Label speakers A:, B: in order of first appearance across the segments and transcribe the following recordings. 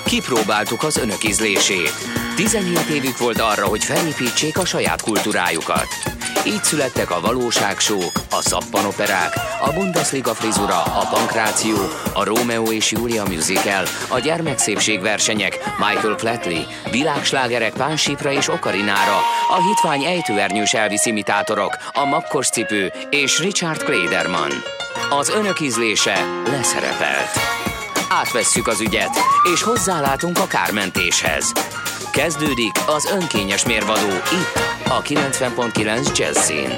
A: Kipróbáltuk az önök ízlését. 17 évük volt arra, hogy felépítsék a saját kultúrájukat. Így születtek a valóságsók, a szappanoperák, a Bundesliga frizura, a pankráció, a Rómeó és Júlia musical, a gyermekszépségversenyek, Michael Flatley, világslágerek Pánsípra és Okarinára, a hitvány ejtőernyős Elvis imitátorok, a makkos cipő és Richard Klederman. Az önök ízlése leszerepelt. Átvesszük az ügyet, és hozzálátunk a kármentéshez. Kezdődik az önkényes mérvadó itt, a 90.9 Jazzin.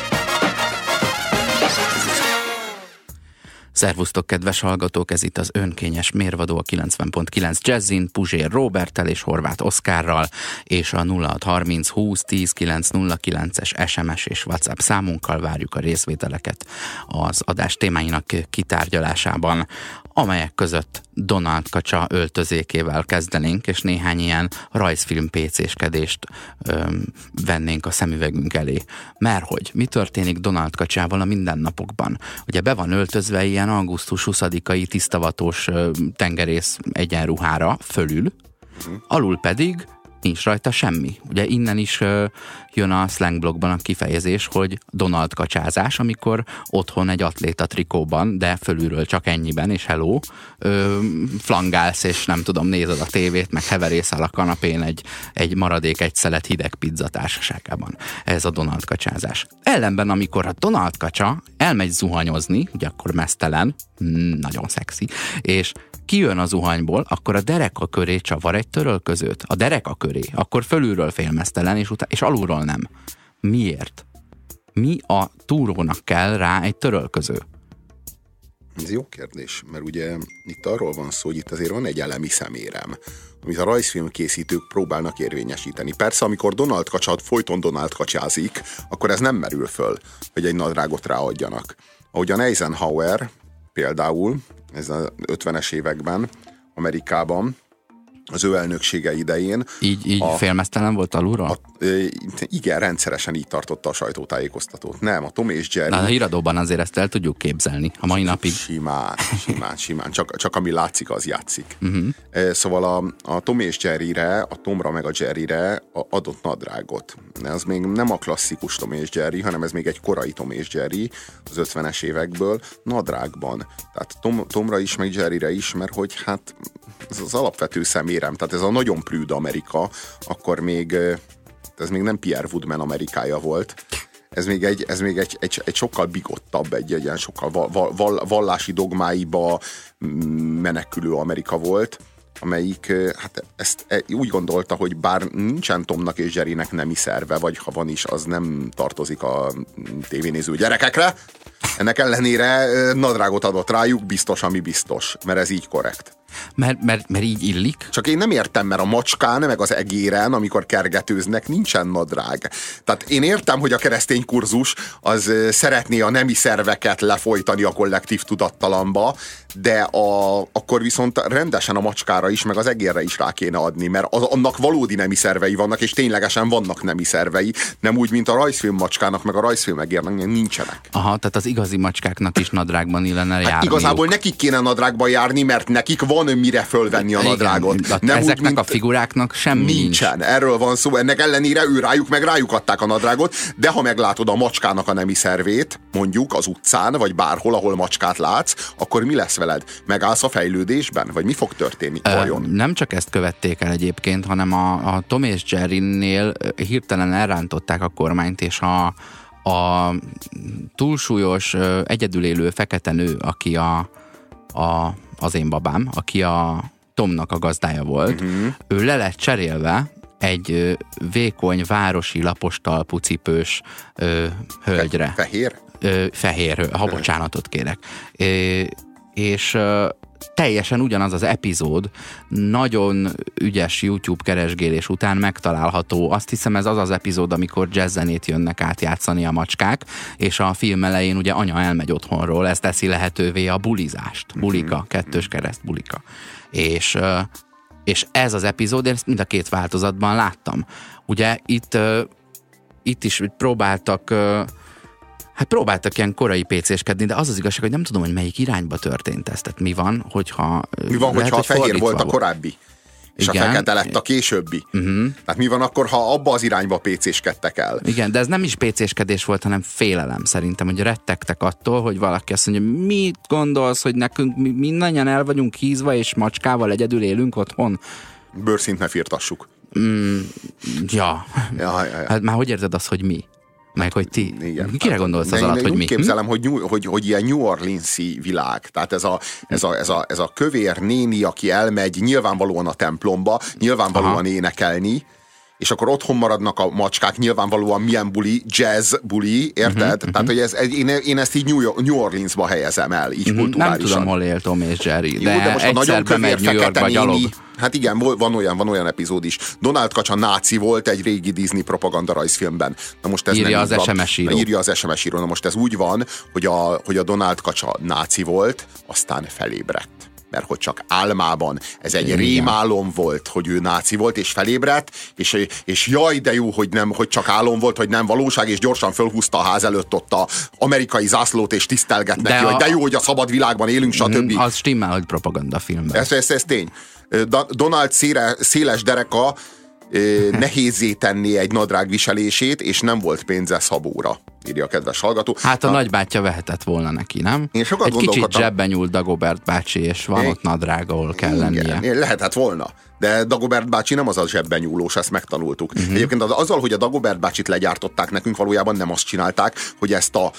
B: Szervusztok, kedves hallgatók, ez itt az önkényes mérvadó a 90.9 Jazzin, Puzsér Róberttel és Horváth Oszkárral, és a 0630 20 10 909-es SMS és WhatsApp számunkkal várjuk a részvételeket az adás témáinak kitárgyalásában, amelyek között Donald Kacsa öltözékével kezdenénk, és néhány ilyen rajzfilm PC-skedést vennénk a szemüvegünk elé. Merthogy mi történik Donald Kacsával a mindennapokban? Ugye be van öltözve ilyen augusztus 20-ai tisztavatós tengerész egyenruhára fölül, alul pedig nincs rajta semmi. Ugye innen is jön a slangblockban a kifejezés, hogy Donald kacsázás, amikor otthon egy atléta trikóban, de fölülről csak ennyiben, és hello, flangálsz, és nem tudom, nézed a tévét, meg heverészel a kanapén egy maradék egy szelet hideg pizza társaságában. Ez a Donald kacsázás. Ellenben, amikor a Donald kacsa elmegy zuhanyozni, ugye akkor meztelen, nagyon szexi, és kijön a zuhanyból, akkor a dereka köré csavar egy törölközőt. A dereka köré, akkor fölülről félmeztelen, és alulról nem. Miért? Mi a túrónak kell rá egy törölköző?
C: Ez jó kérdés, mert ugye itt arról van szó, hogy itt azért van egy elemi szemérem, amit a rajzfilmkészítők próbálnak érvényesíteni. Persze, amikor Donald Kacsa folyton Donald kacsázik, akkor ez nem merül föl, hogy egy nadrágot ráadjanak. Ahogyan Eisenhower például, ez az 50-es években Amerikában, az ő elnöksége idején.
B: Így félmeztelen volt alulról?
C: Igen, rendszeresen így tartotta a sajtótájékoztatót. Nem, a Tom és Jerry...
B: Na, a híradóban azért ezt el tudjuk képzelni a mai napig.
C: Simán. Csak ami látszik, az játszik. Szóval a Tom és Jerryre, a Tomra meg a Jerryre adott nadrágot. Ez még nem a klasszikus Tom és Jerry, hanem ez még egy korai Tom és Jerry az 50-es évekből nadrágban. Tehát Tomra is, meg Jerryre is, mert hogy hát ez az alapvető szemérem, tehát ez a nagyon prűd Amerika, akkor még ez még nem Pierre Woodman Amerikája volt. Ez még egy sokkal bigottabb, egy ilyen sokkal vallási dogmáiba menekülő Amerika volt, amelyik hát ezt úgy gondolta, hogy bár nincsen Tomnak és Jerrynek nemi szerve, vagy ha van is, az nem tartozik a tévénéző gyerekekre. Ennek ellenére nadrágot adott rájuk, biztos, ami biztos, mert ez így korrekt.
B: Mert így illik?
C: Csak én nem értem, mert a macskán, meg az egéren, amikor kergetőznek, nincsen nadrág. Tehát én értem, hogy a keresztény kurzus az szeretné a nemi szerveket lefolytani a kollektív tudattalamba, de akkor viszont rendesen a macskára is, meg az egérre is rá kéne adni, mert annak valódi nemi szervei vannak, és ténylegesen vannak nemi szervei, nem úgy, mint a rajzfilm macskának, meg a rajzfilm egérnek nincsenek.
B: Aha, tehát az igazi macskáknak is nadrágban illene járni.
C: Hát igazából nekik kéne nadrágban járni, mert nekik van mire fölvenni a nadrágot.
B: Igen, nem ezeknek úgy, a figuráknak semmi
C: nincsen. Erről van szó. Ennek ellenére rájuk adták a nadrágot, de ha meglátod a macskának a nemi szervét, mondjuk az utcán, vagy bárhol, ahol macskát látsz, akkor mi lesz veled? Megállsz a fejlődésben? Vagy mi fog történni?
B: Nem csak ezt követték el egyébként, hanem a Tom és Jerrynél hirtelen elrántották a kormányt, és a túlsúlyos, egyedül élő fekete nő, aki az én babám, aki a Tomnak a gazdája volt, ő le lett cserélve egy vékony, városi, lapostalpú cipős hölgyre.
C: Fehér?
B: Fehér, ha bocsánatot kérek. És teljesen ugyanaz az epizód, nagyon ügyes YouTube keresgélés után megtalálható. Azt hiszem, ez az epizód, amikor jazzzenét jönnek átjátszani a macskák, és a film elején ugye anya elmegy otthonról, ez teszi lehetővé a bulizást. Bulika, kettős kereszt bulika. És ez az epizód, én ezt mind a két változatban láttam. Ugye itt is próbáltak ilyen korai PC-skedni, de az az igazság, hogy nem tudom, hogy melyik irányba történt ez. Tehát mi van, hogyha
C: a fehér volt a korábbi? És igen. A fekete lett a későbbi. Tehát mi van akkor, ha abba az irányba PC-skedtek el?
B: Igen, de ez nem is PC-skedés volt, hanem félelem szerintem, hogy rettegtek attól, hogy valaki azt mondja, mit gondolsz, hogy nekünk mindannyian el vagyunk hízva, és macskával egyedül élünk otthon?
C: Bőrszint ne firtassuk.
B: Ja. Hát már hogy érzed azt, hogy mi? Meg hogy ti?
C: Igen.
B: Kire gondolsz az alatt, hogy mi?
C: Úgy képzelem, hogy ilyen New Orleans-i világ. Tehát ez a kövér néni, aki elmegy nyilvánvalóan a templomba, nyilvánvalóan énekelni, és akkor otthon maradnak a macskák, nyilvánvalóan milyen buli, jazz buli, érted? Tehát, hogy én ezt így New Orleans-ba helyezem el, így kulturálisan.
B: Nem tudom, hol él Tom és Jerry, de
C: most
B: egyszer bemegy New Yorkba gyalog.
C: Hát igen, van olyan epizód is. Donald Kacsa náci volt egy régi Disney propaganda rajzfilmben. Na most ez
B: írja az SMS író.
C: Írja az SMS író. Na most ez úgy van, hogy a Donald Kacsa náci volt, aztán felébredt. Mert hogy csak álmában, ez egy rémálom volt, hogy ő náci volt, és felébredt, és jaj, de jó, hogy csak álom volt, hogy nem valóság, és gyorsan fölhúzta a ház előtt ott a amerikai zászlót, és tisztelget neki, hogy de jó, hogy a szabad világban élünk, stb.
B: Az stimmel, hogy propagandafilmben.
C: Ez tény. Donald széles dereka nehézzé tenni egy nadrág viselését, és nem volt pénze szabóra, írja a kedves hallgató.
B: Hát a nagybátyja vehetett volna neki, nem?
C: Én sokat
B: egy kicsit zsebben nyúlt Dagobert bácsi, és van ott nadrág, ahol kell lennie.
C: Lehetett volna. De Dagobert bácsi nem az a zsebben nyúlós, ezt megtanultuk. Egyébként azzal, hogy a Dagobert bácsit legyártották nekünk, valójában nem azt csinálták, hogy ezt a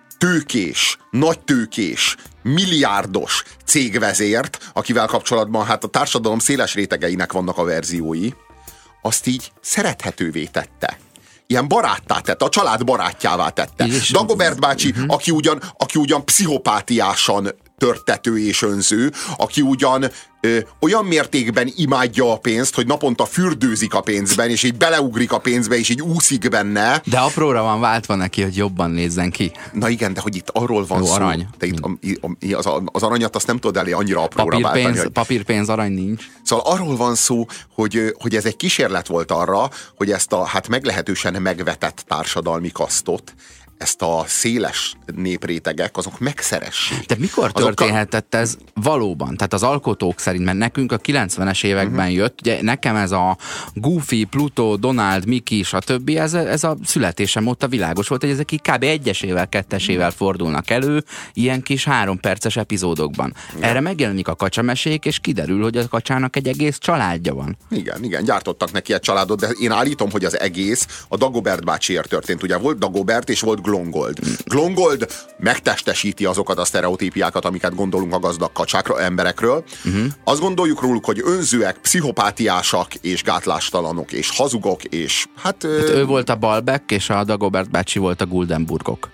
C: nagy tőkés, milliárdos cégvezért, akivel kapcsolatban hát a társadalom széles rétegeinek vannak a verziói, azt így szerethetővé tette. Ilyen baráttá tette, a család barátjává tette. Dagobert bácsi, aki ugyan pszichopátiásan törtető és önző, aki ugyan olyan mértékben imádja a pénzt, hogy naponta fürdőzik a pénzben, és így beleugrik a pénzbe, és így úszik benne.
B: De apróra van váltva neki, hogy jobban nézzen ki.
C: Na igen, de hogy itt arról van
B: jó,
C: szó.
B: Arany.
C: De itt az aranyat azt nem tudod elé annyira apróra váltani.
B: Papírpénz, arany nincs.
C: Szóval arról van szó, hogy ez egy kísérlet volt arra, hogy ezt a meglehetősen megvetett társadalmi kasztot, ezt a széles néprétegek, azok megszeressék.
B: De mikor történhetett ez valóban? Tehát az alkotók szerint, mert nekünk a 90-es években jött, ugye nekem ez a Goofy, Pluto, Donald, Mickey, stb. Ez a születésem óta világos volt, hogy ezek így kb. 1-esével, 2-esével fordulnak elő, ilyen kis 3 perces epizódokban. Erre megjelenik a kacsamesék, és kiderül, hogy a kacsának egy egész családja van.
C: Igen, gyártottak neki egy családot, de én állítom, hogy az egész a Dagobert bácsiért történt. Ugye volt Dagobert, és volt Glongold. Glongold megtestesíti azokat a sztereotípiákat, amiket gondolunk a gazdag kacsákra, emberekről. Azt gondoljuk róluk, hogy önzőek, pszichopátiásak, és gátlástalanok, és hazugok, és hát
B: ő volt a Balbeck, és a Dagobert bácsi volt a Guldenburgok.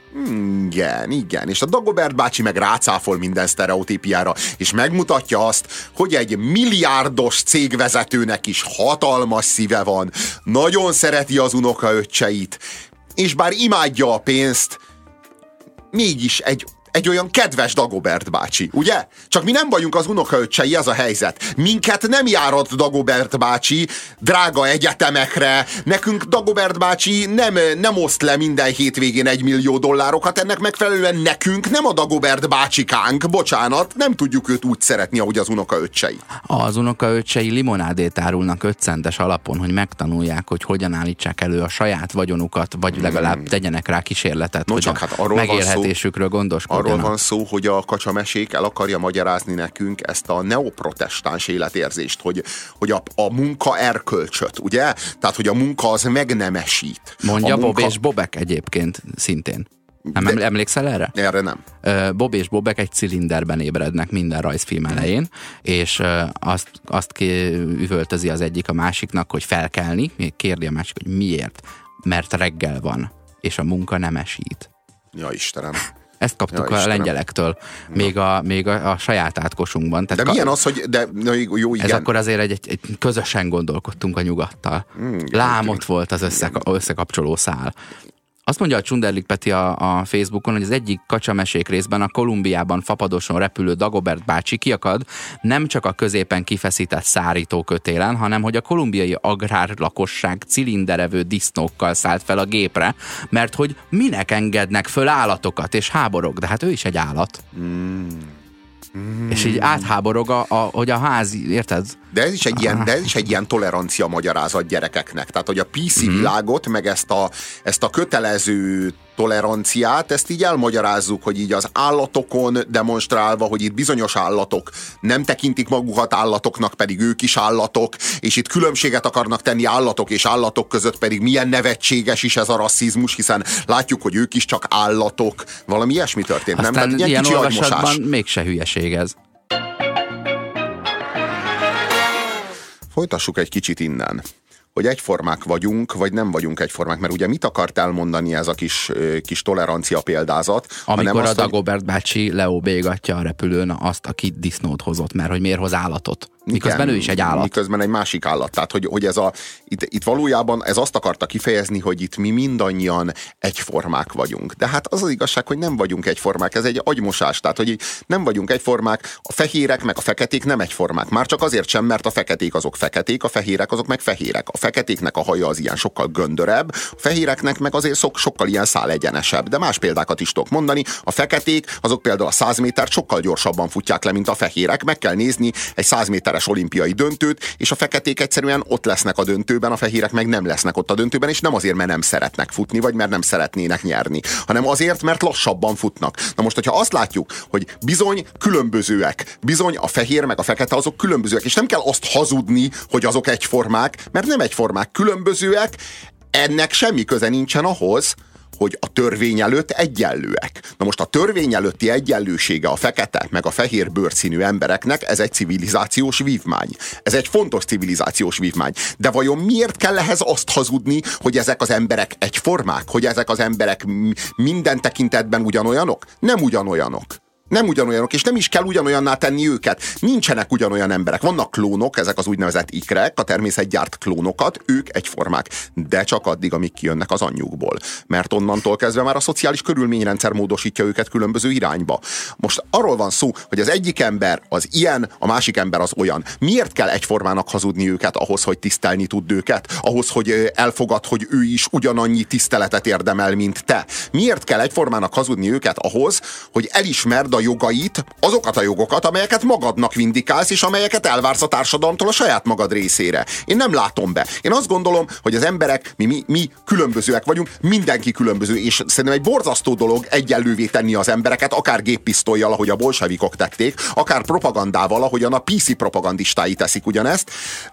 C: Igen. És a Dagobert bácsi meg rácáfol minden sztereotípiára, és megmutatja azt, hogy egy milliárdos cégvezetőnek is hatalmas szíve van, nagyon szereti az unokaöccseit, és bár imádja a pénzt, mégis egy olyan kedves Dagobert bácsi, ugye? Csak mi nem vagyunk az unokaöccsei, ez a helyzet. Minket nem járat Dagobert bácsi drága egyetemekre, nekünk Dagobert bácsi nem oszt le minden hétvégén $1 millió, ennek megfelelően nekünk nem a Dagobert bácsikánk, bocsánat, nem tudjuk őt úgy szeretni, ahogy az unokaöccsei.
B: Az unokaöccsei limonádét árulnak 5 centes alapon, hogy megtanulják, hogy hogyan állítsák elő a saját vagyonukat, vagy legalább tegyenek rá kísérletet, hogy
C: csak hát
B: a megélhetésükről gondoskodjanak.
C: Arról van szó, hogy a kacsamesék el akarja magyarázni nekünk ezt a neoprotestáns életérzést, hogy a munka erkölcsöt, ugye? Tehát, hogy a munka az megnemesít.
B: Mondja Bob és Bobek egyébként szintén. Nem emlékszel erre?
C: Erre nem.
B: Bob és Bobek egy cilinderben ébrednek minden rajzfilm elején, és azt üvöltözi az egyik a másiknak, hogy felkelni, kérdi a másik, hogy miért? Mert reggel van, és a munka nemesít.
C: Ja, Istenem.
B: Ezt kaptuk a lengyelektől, még a saját átkosunkban.
C: Tehát de milyen az, hogy... jó, igen.
B: Ez akkor azért egy közösen gondolkodtunk a nyugattal. Lám ott volt az összekapcsoló szál. Azt mondja a Csunderlik Peti a Facebookon, hogy az egyik kacsamesék részben a Kolumbiában fapadoson repülő Dagobert bácsi kiakad nem csak a középen kifeszített szárítókötélen, hanem hogy a kolumbiai agrárlakosság cilinderevő disznókkal szállt fel a gépre, mert hogy minek engednek föl állatokat, és háborog, de hát ő is egy állat. És így átháborog, hogy a ház, érted?
C: De ez is egy ilyen tolerancia magyarázat gyerekeknek. Tehát, hogy a PC világot, meg ezt a kötelező toleranciát, ezt így elmagyarázzuk, hogy így az állatokon demonstrálva, hogy itt bizonyos állatok nem tekintik magukat állatoknak, pedig ők is állatok, és itt különbséget akarnak tenni állatok és állatok között, pedig milyen nevetséges is ez a rasszizmus, hiszen látjuk, hogy ők is csak állatok. Valami ilyesmi történt,
B: aztán
C: nem? Tehát
B: ilyen olvasatban mégse hülyeség ez.
C: Folytassuk egy kicsit innen, hogy egyformák vagyunk, vagy nem vagyunk egyformák, mert ugye mit akart elmondani ez a kis tolerancia példázat?
B: Amikor a Dagobert bácsi leóbégatja a repülőn azt, aki disznót hozott, mert hogy miért hoz állatot. Miközben ő is egy állat.
C: Miközben egy másik állat. Tehát, hogy ez itt valójában ez azt akarta kifejezni, hogy itt mi mindannyian egyformák vagyunk. De hát az igazság, hogy nem vagyunk egyformák. Ez egy agymosás. Tehát, hogy nem vagyunk egyformák, a fehérek meg a feketék nem egyformák. Már csak azért sem, mert a feketék azok feketék, a fehérek azok meg fehérek. A feketéknek a haja az ilyen sokkal göndörebb, a fehéreknek meg azért sokkal ilyen szálegyenesebb. De más példákat is tudok mondani. A feketék azok például a 100 métert sokkal gyorsabban futják le, mint a fehérek. Meg kell nézni egy 100 méteres olimpiai döntőt, és a feketék egyszerűen ott lesznek a döntőben, a fehérek meg nem lesznek ott a döntőben, és nem azért, mert nem szeretnek futni, vagy mert nem szeretnének nyerni, hanem azért, mert lassabban futnak. Na most, hogyha azt látjuk, hogy bizony különbözőek, bizony a fehér meg a fekete azok különbözőek, és nem kell azt hazudni, hogy azok egyformák, mert nem egyformák, különbözőek, ennek semmi köze nincsen ahhoz, hogy a törvény előtt egyenlőek. Na most a törvény előtti egyenlősége a fekete meg a fehér bőrszínű embereknek, ez egy civilizációs vívmány. Ez egy fontos civilizációs vívmány. De vajon miért kell ehhez azt hazudni, hogy ezek az emberek egyformák? Hogy ezek az emberek minden tekintetben ugyanolyanok? Nem ugyanolyanok. Nem ugyanolyanok, és nem is kell ugyanolyanná tenni őket. Nincsenek ugyanolyan emberek. Vannak klónok, ezek az úgynevezett ikrek, a természet gyárt klónokat, ők egyformák. De csak addig, amíg kijönnek az anyjukból. Mert onnantól kezdve már a szociális körülményrendszer módosítja őket különböző irányba. Most arról van szó, hogy az egyik ember az ilyen, a másik ember az olyan. Miért kell egyformának hazudni őket ahhoz, hogy tisztelni tud őket? Ahhoz, hogy elfogad, hogy ő is ugyanannyi tiszteletet érdemel, mint te? Miért kell egyformának hazudni őket ahhoz, hogy elismerd a jogait, azokat a jogokat, amelyeket magadnak vindikálsz, és amelyeket elvársz a társadalomtól a saját magad részére. Én nem látom be. Én azt gondolom, hogy az emberek, mi különbözőek vagyunk, mindenki különböző, és szerintem egy borzasztó dolog egyenlővé tenni az embereket, akár géppisztollyal, ahogy a bolsevikok tették, akár propagandával, ahogyan a PC propagandistái teszik ugyanezt.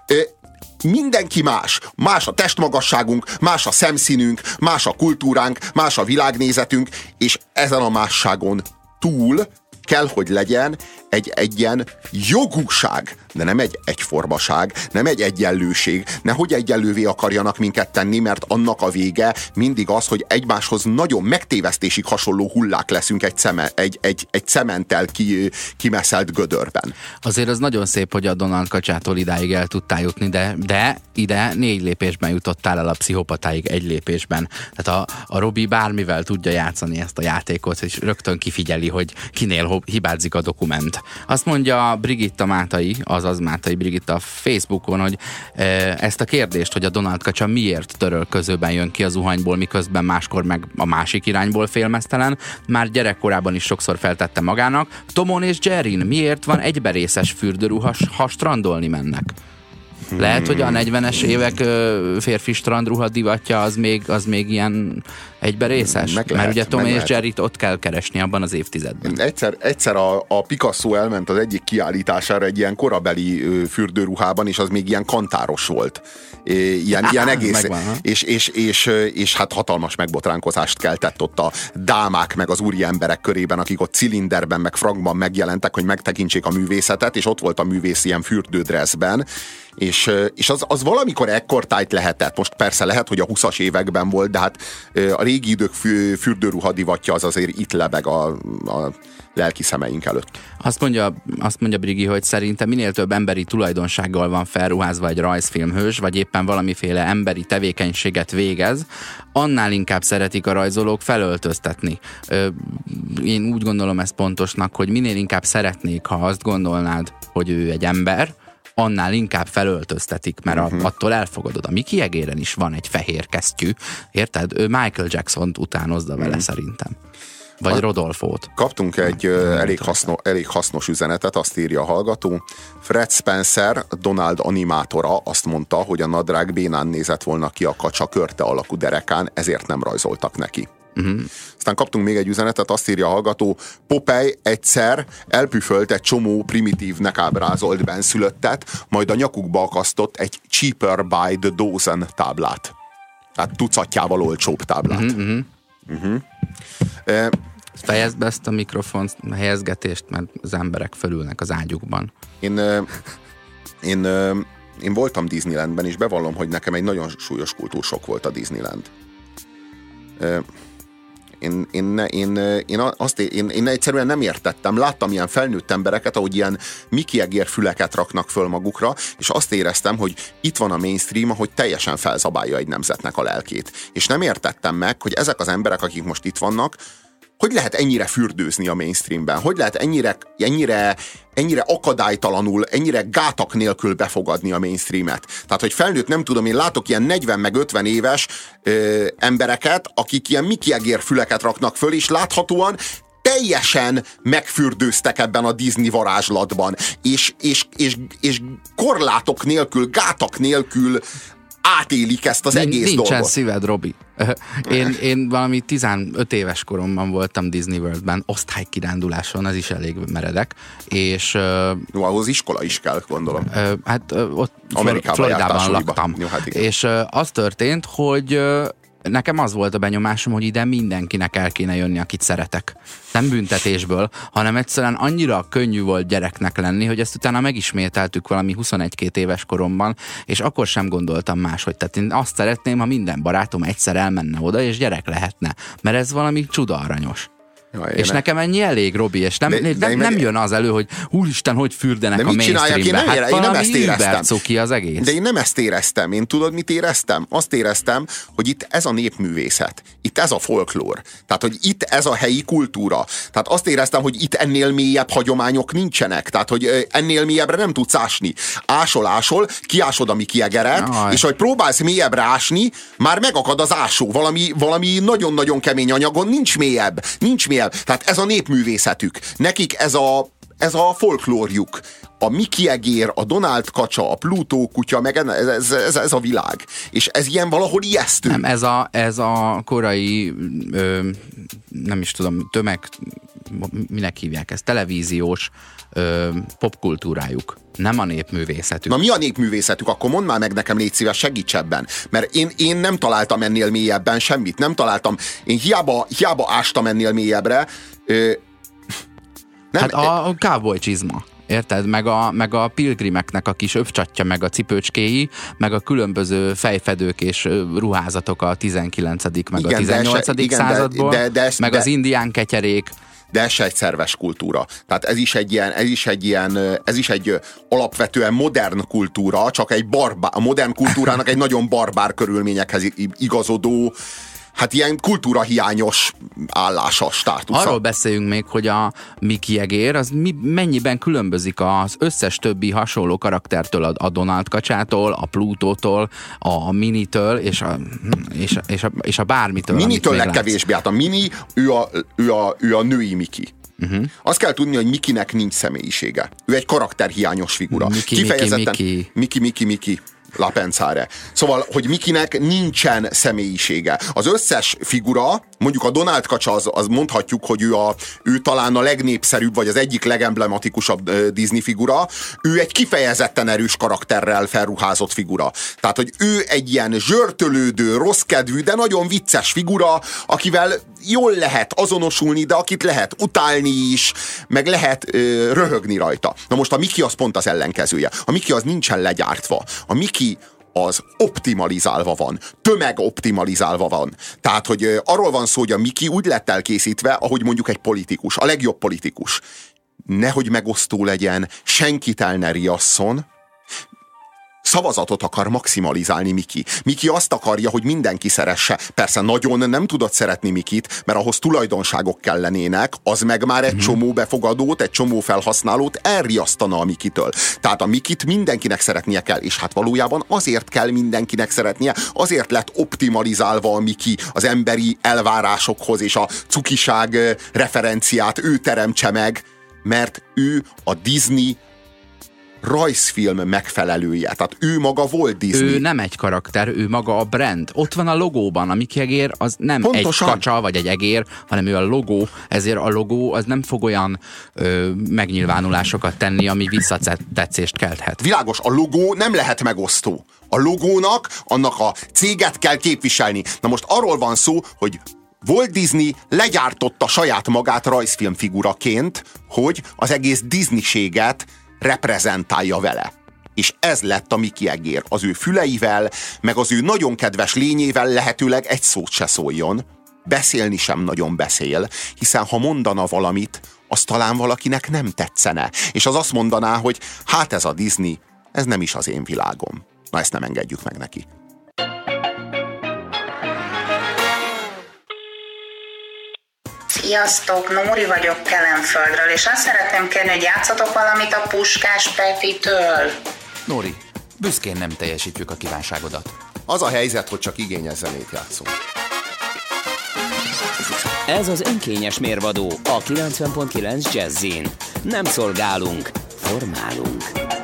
C: Mindenki más. Más a testmagasságunk, más a szemszínünk, más a kultúránk, más a világnézetünk, és ezen a másságon túl kell, hogy legyen egy ilyen jogúság, de nem egy egyformaság, nem egy egyenlőség, nehogy egyenlővé akarjanak minket tenni, mert annak a vége mindig az, hogy egymáshoz nagyon megtévesztésig hasonló hullák leszünk egy cementtel kimeszelt gödörben.
B: Azért az nagyon szép, hogy a Donald kacsától idáig el tudtál jutni, de ide 4 lépésben jutottál el a pszichopatáig 1 lépésben. Tehát a Robi bármivel tudja játszani ezt a játékot, és rögtön kifigyeli, hogy kinél hibázik a dokument. Azt mondja Brigitta Mátai, azaz Mátai Brigitta a Facebookon, hogy ezt a kérdést, hogy a Donald kacsa miért törölközőben jön ki a zuhanyból, miközben máskor meg a másik irányból félmeztelen, már gyerekkorában is sokszor feltette magának. Tomon és Jerryn miért van egyberészes fürdőruha, ha strandolni mennek? Lehet, hogy a 40-es évek férfi strandruha divatja az még ilyen egyberészes? Mert ugye Tom és Jerryt ott kell keresni abban az évtizedben.
C: Egyszer a Picasso elment az egyik kiállítására egy ilyen korabeli fürdőruhában, és az még ilyen kantáros volt. Ilyen egész. Megvan, és hát hatalmas megbotránkozást keltett ott a dámák meg az úriemberek körében, akik ott cilinderben meg frankban megjelentek, hogy megtekintsék a művészetet, és ott volt a művész ilyen fürdődresszben, és az valamikor ekkortájt lehetett. Most persze lehet, hogy a 20-as években volt, de hát a régi idők fürdőruha divatja az azért itt lebeg a lelki szemeink előtt.
B: Azt mondja Brigi, hogy szerintem minél több emberi tulajdonsággal van felruházva egy rajzfilmhős, vagy éppen valamiféle emberi tevékenységet végez, annál inkább szeretik a rajzolók felöltöztetni. Én úgy gondolom ezt pontosnak, hogy minél inkább szeretnék, ha azt gondolnád, hogy ő egy ember, annál inkább felöltöztetik, mert attól elfogadod. A Mickey egéren is van egy fehér kesztyű, érted? Ő Michael Jackson-t utánozza vele szerintem. Vagy Rodolfót.
C: Kaptunk egy elég hasznos üzenetet, azt írja a hallgató. Fred Spencer, Donald animátora azt mondta, hogy a nadrág bénán nézett volna ki a kacsa körte alakú derekán, ezért nem rajzoltak neki. Aztán kaptunk még egy üzenetet, azt írja a hallgató, Popeye egyszer elpüfölt egy csomó primitívnek ábrázolt benszülöttet, majd a nyakukba akasztott egy cheaper by the dozen táblát. Tehát tucatjával olcsóbb táblát.
B: Fejezd be ezt a mikrofont, a helyezgetést, mert az emberek fölülnek az ágyukban.
C: Én voltam Disneylandben, és bevallom, hogy nekem egy nagyon súlyos kultúrsok volt a Disneyland. Én egyszerűen nem értettem. Láttam ilyen felnőtt embereket, ahogy ilyen Mickey egér füleket raknak föl magukra, és azt éreztem, hogy itt van a mainstream, ahogy teljesen felzabálja egy nemzetnek a lelkét. És nem értettem meg, hogy ezek az emberek, akik most itt vannak, hogy lehet ennyire fürdőzni a mainstreamben? Hogy lehet ennyire akadálytalanul, ennyire gátak nélkül befogadni a mainstreamet? Tehát, hogy felnőtt, nem tudom, én látok ilyen 40 meg 50 éves embereket, akik ilyen Mickey egér füleket raknak föl, és láthatóan teljesen megfürdőztek ebben a Disney varázslatban. És korlátok nélkül, gátak nélkül átélik ezt az egész dolgot.
B: Nincsen szíved, Robi. Én valami 15 éves koromban voltam Disney Worldben, osztálykiránduláson, ez is elég meredek, és...
C: Jó, ahhoz iskola is kell, gondolom.
B: Hát ott
C: Floridában
B: laktam.
C: Jó, hát
B: és az történt, hogy nekem az volt a benyomásom, hogy ide mindenkinek el kéne jönni, akit szeretek. Nem büntetésből, hanem egyszerűen annyira könnyű volt gyereknek lenni, hogy ezt utána megismételtük valami 21-22 éves koromban, és akkor sem gondoltam máshogy. Tehát én azt szeretném, ha minden barátom egyszer elmenne oda, és gyerek lehetne. Mert ez valami csuda aranyos.
C: Jaj,
B: és nekem ennyi elég, Robi, és nem jön az elő, hogy úristen, hogy fürdenek a mainstreambe.
C: Én nem ezt éreztem.
B: Cuki az egész.
C: De én nem ezt éreztem. Én tudod, mit éreztem? Azt éreztem, hogy itt ez a népművészet. Itt ez a folklór. Tehát, hogy itt ez a helyi kultúra. Tehát azt éreztem, hogy itt ennél mélyebb hagyományok nincsenek. Tehát, hogy ennél mélyebbre nem tudsz ásni. Ásol, kiásod a Mickey egeret, és hogy próbálsz mélyebbre ásni, már megakad az ásó. Valami nagyon-nagyon kemény anyagon nincs mélyebb. Tehát ez a népművészetük. Nekik ez a folklórjuk. A Mickey egér, a Donald kacsa, a Plutó kutya, meg ez a világ. És ez ilyen valahol ijesztő.
B: Nem, ez a korai, nem is tudom, minek hívják ezt, televíziós popkultúrájuk. Nem a népművészetük.
C: Na mi a népművészetük? Akkor mondd már meg nekem, légy szíves, segíts ebben. Mert én nem találtam ennél mélyebben semmit. Nem találtam. Én hiába ástam ennél mélyebbre.
B: Hát a cowboy csizma. Érted? Meg a pilgrimeknek a kis övcsatja, meg a cipőcskéi, meg a különböző fejfedők és ruházatok a 19. meg a 18. századból, meg az indián ketyerék.
C: De ez se egy szerves kultúra. Tehát ez is egy alapvetően modern kultúra, csak a modern kultúrának egy nagyon barbár körülményekhez igazodó, hát ilyen kultúrahiányos állása, státusza.
B: Arról beszéljünk még, hogy a Mickey egér, az mennyiben különbözik az összes többi hasonló karaktertől, a Donald kacsától, a Plutótól, a Minitől, és a bármitől.
C: Minitől legkevésbé, hát a Mini, ő a női Mickey. Azt kell tudni, hogy Mickeynek nincs személyisége. Ő egy karakterhiányos figura. Mickey. Lapenzare. Szóval, hogy Mickeynek nincsen személyisége. Az összes figura, mondjuk a Donald kacsa, az mondhatjuk, hogy ő talán a legnépszerűbb, vagy az egyik legemblematikusabb Disney figura. Ő egy kifejezetten erős karakterrel felruházott figura. Tehát, hogy ő egy ilyen zsörtölődő, rosszkedvű, de nagyon vicces figura, akivel jól lehet azonosulni, de akit lehet utálni is, meg lehet röhögni rajta. Na most a Mickey az pont az ellenkezője. A Mickey az nincsen legyártva. A Mickey az optimalizálva van, tömegoptimalizálva van. Tehát, hogy arról van szó, hogy a Mickey úgy lett elkészítve, ahogy mondjuk egy politikus, a legjobb politikus. Nehogy megosztó legyen, senkit el ne riasszon, szavazatot akar maximalizálni Miki. Miki azt akarja, hogy mindenki szeresse. Persze nagyon nem tudod szeretni Mikit, mert ahhoz tulajdonságok kellenének, az meg már egy csomó befogadót, egy csomó felhasználót elriasztana a Mikitől. Tehát a Mikit mindenkinek szeretnie kell, és hát valójában azért kell mindenkinek szeretnie, azért lett optimalizálva a Miki az emberi elvárásokhoz, és a cukiság referenciát ő teremtse meg, mert ő a Disney rajzfilm megfelelője. Tehát ő maga Walt Disney.
B: Ő nem egy karakter, ő maga a brand. Ott van a logóban, a Mickey egér az nem pontosan egy kacsa vagy egy egér, hanem ő a logó, ezért a logó az nem fog olyan megnyilvánulásokat tenni, ami visszatetszést kelthet.
C: Világos, a logó nem lehet megosztó. A logónak, annak a céget kell képviselni. Na most arról van szó, hogy Walt Disney legyártotta saját magát rajzfilmfiguraként, hogy az egész Disneységet reprezentálja vele. És ez lett a Mickey egér. Az ő füleivel, meg az ő nagyon kedves lényével lehetőleg egy szót se szóljon. Beszélni sem nagyon beszél, hiszen ha mondana valamit, az talán valakinek nem tetszene. És az azt mondaná, hogy hát ez a Disney, ez nem is az én világom. Na ezt nem engedjük meg neki.
D: Sziasztok, Nóri vagyok Kelenföldről, és azt szeretném kérni, hogy játszatok valamit a Puskás Petitől.
A: Nóri, büszkén nem teljesítjük a kívánságodat.
C: Az a helyzet, hogy csak igényezzenét játszunk.
A: Ez az önkényes mérvadó a 90.9 Jazzin. Nem szolgálunk, formálunk.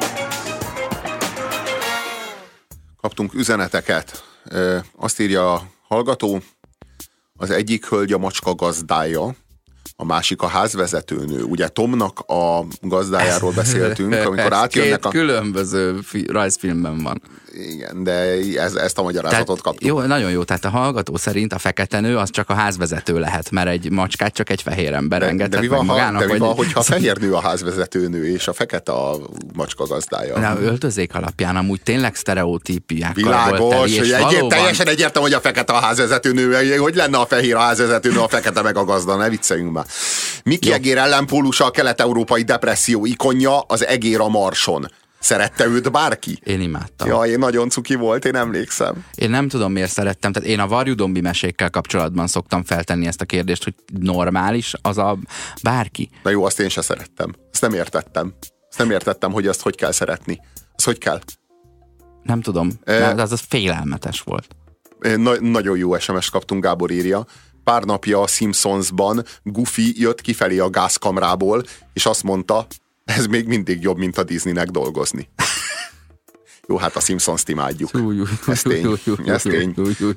C: Kaptunk üzeneteket. Azt írja a hallgató, az egyik hölgy a macska gazdája, a másik a házvezetőnő. Ugye Tomnak a gazdájáról beszéltünk, amikor átjönnek
B: két különböző rajzfilmben van.
C: Igen, de ezt a magyarázatot kaptuk.
B: Jó, nagyon jó, tehát a hallgató szerint a fekete nő az csak a házvezető lehet, mert egy macskát csak egy fehér ember engedhet meg magának.
C: De mi van, hogyha a fehér nő a házvezetőnő, és a fekete a macska gazdája?
B: Na, öltözék alapján amúgy tényleg sztereotípiákkal
C: világos,
B: volt teli, és valóban...
C: teljesen egyértelmű, hogy a fekete a házvezetőnő, hogy lenne a fehér a házvezetőnő, a fekete meg a gazda, ne vicceljünk már. Mickey egér ellenpólusa, a kelet-európai depresszió ikonja, az egér a Marson. Szerette őt bárki?
B: Én imádtam.
C: Ja, én nagyon cuki volt, én emlékszem.
B: Én nem tudom, miért szerettem. Tehát én a Varjú-Dombi mesékkel kapcsolatban szoktam feltenni ezt a kérdést, hogy normális az a bárki.
C: Na jó, azt én se szerettem. Ezt nem értettem. Ezt nem értettem, hogy ezt hogy kell szeretni. Az hogy kell?
B: Nem tudom. Az félelmetes volt.
C: Nagyon jó SMS-t kaptunk, Gábor írja. Pár napja a Simpsonsban Goofy jött kifelé a gázkamrából, és azt mondta, ez még mindig jobb, mint a Disneynek dolgozni. Jó, hát a Simpsons-t imádjuk. Ez tény. Ez tény.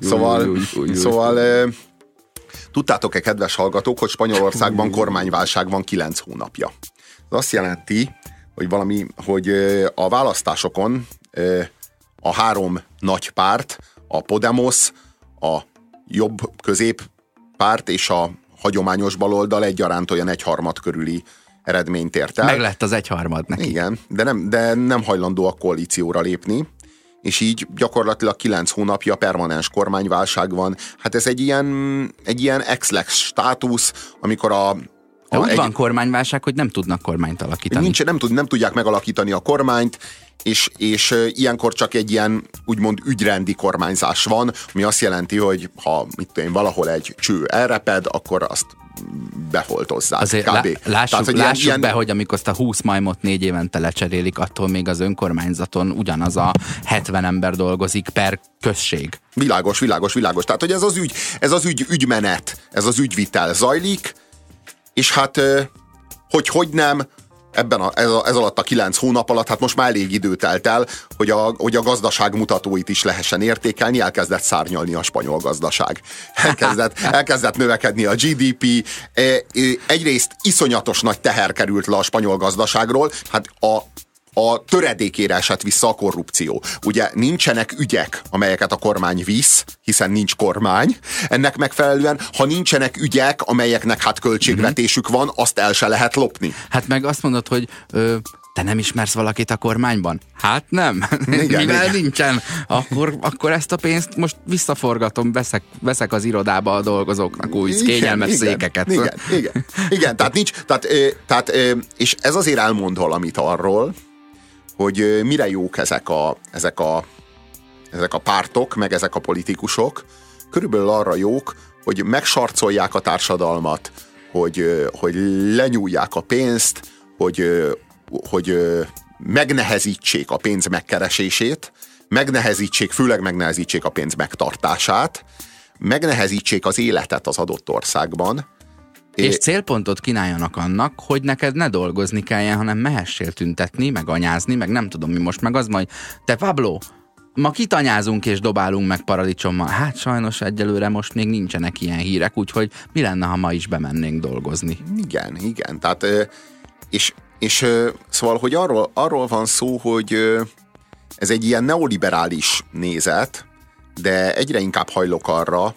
C: Szóval tudtátok-e, kedves hallgatók, hogy Spanyolországban kormányválság van 9 hónapja. Ez azt jelenti, hogy a választásokon a 3 nagy párt, a Podemos, a jobb-közép párt és a hagyományos baloldal egyaránt olyan 1/3 körüli eredményt ért el.
B: Meg lett az 1/3 neki.
C: Igen, de nem hajlandó a koalícióra lépni, és így gyakorlatilag 9 hónapja permanens kormányválság van. Hát ez egy ilyen ex-lex státusz, amikor
B: úgy van kormányválság, hogy nem tudnak kormányt alakítani.
C: Nem tudják megalakítani a kormányt, és ilyenkor csak egy ilyen úgymond ügyrendi kormányzás van, ami azt jelenti, hogy ha valahol egy cső elreped, akkor azt befoltozzák.
B: Azért lássuk be, hogy amikor azt a 20 majmot 4 évente lecserélik, attól még az önkormányzaton ugyanaz a 70 ember dolgozik per község.
C: Világos. Tehát, hogy ez az ügymenet, ez az ügyvitel zajlik, és hát, hogy nem, ez alatt a 9 hónap alatt, hát most már elég idő telt el, hogy a gazdaság mutatóit is lehessen értékelni, elkezdett szárnyalni a spanyol gazdaság. Elkezdett növekedni a GDP, egyrészt iszonyatos nagy teher került le a spanyol gazdaságról, hát a töredékére esett vissza a korrupció. Ugye nincsenek ügyek, amelyeket a kormány visz, hiszen nincs kormány. Ennek megfelelően, ha nincsenek ügyek, amelyeknek hát költségvetésük van, azt el se lehet lopni.
B: Hát meg azt mondod, hogy te nem ismersz valakit a kormányban? Hát nem. Mivel nincsen, akkor ezt a pénzt most visszaforgatom, veszek az irodába a dolgozóknak új kényelmes székeket.
C: Igen, tehát nincs, és ez azért elmond valamit arról, hogy mire jók ezek a pártok, meg ezek a politikusok. Körülbelül arra jók, hogy megsarcolják a társadalmat, hogy lenyúlják a pénzt, hogy megnehezítsék a pénz megkeresését, főleg megnehezítsék a pénz megtartását, megnehezítsék az életet az adott országban.
B: És célpontot kínáljanak annak, hogy neked ne dolgozni kelljen, hanem mehessél tüntetni, meg anyázni, meg nem tudom mi most, meg az majd, te Pablo, ma kitanyázunk és dobálunk meg paradicsommal. Hát sajnos egyelőre most még nincsenek ilyen hírek, úgyhogy mi lenne, ha ma is bemennénk dolgozni?
C: Igen. Tehát, és szóval, hogy arról van szó, hogy ez egy ilyen neoliberális nézet, de egyre inkább hajlok arra,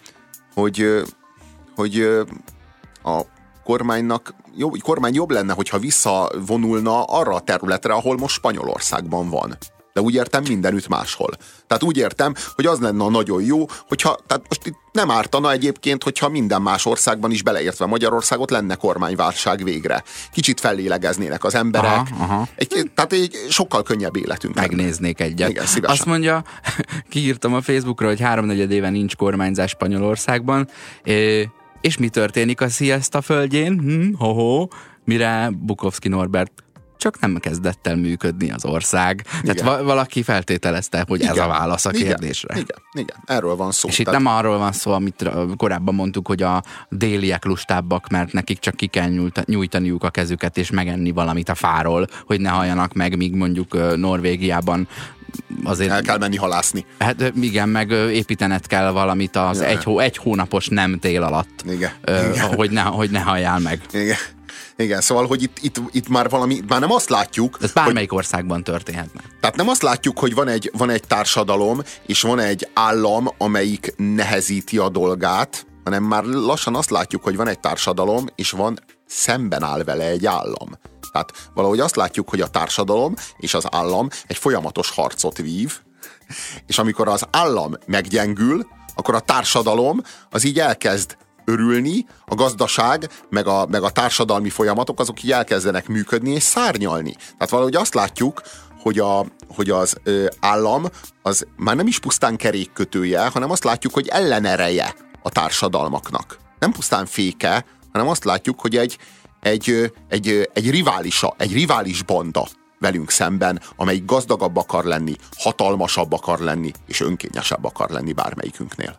C: hogy a kormány jobb lenne, hogyha visszavonulna arra a területre, ahol most Spanyolországban van. De úgy értem, mindenütt máshol. Tehát úgy értem, hogy az lenne nagyon jó, tehát most itt nem ártana egyébként, hogyha minden más országban is, beleértve Magyarországot, lenne kormányválság végre. Kicsit fellélegeznének az emberek. Aha. Tehát egy sokkal könnyebb életünk.
B: Megnéznék egyet.
C: Igen, szívesen.
B: Azt mondja, kiírtam a Facebookra, hogy 3-4 éve nincs kormányzás Spanyolországban, és mi történik a Siesta földjén? Mire Bukovszki Norbert csak nem kezdett el működni az ország. Igen. Tehát valaki feltételezte, hogy ez a válasz a kérdésre.
C: Igen. Erről van szó.
B: És itt nem arról van szó, amit korábban mondtuk, hogy a déliek lustábbak, mert nekik csak ki kell nyújtaniuk a kezüket, és megenni valamit a fáról, hogy ne halljanak meg, míg mondjuk Norvégiában azért...
C: El kell menni halászni.
B: Hát igen, meg építened kell valamit az egy hónapos nem tél alatt.
C: Igen.
B: Hogy ne halljál meg.
C: Igen, szóval, hogy itt már nem azt látjuk...
B: Ez bármelyik országban történhetne.
C: Tehát nem azt látjuk, hogy van egy társadalom, és van egy állam, amelyik nehezíti a dolgát, hanem már lassan azt látjuk, hogy van egy társadalom, és szemben áll vele egy állam. Tehát valahogy azt látjuk, hogy a társadalom és az állam egy folyamatos harcot vív, és amikor az állam meggyengül, akkor a társadalom az így elkezd örülni, a gazdaság, meg a társadalmi folyamatok azok így elkezdenek működni és szárnyalni. Tehát valahogy azt látjuk, hogy az állam az már nem is pusztán kerékkötője, hanem azt látjuk, hogy ellenereje a társadalmaknak. Nem pusztán féke, hanem azt látjuk, hogy egy rivális banda velünk szemben, amelyik gazdagabb akar lenni, hatalmasabb akar lenni, és önkényesebb akar lenni bármelyikünknél.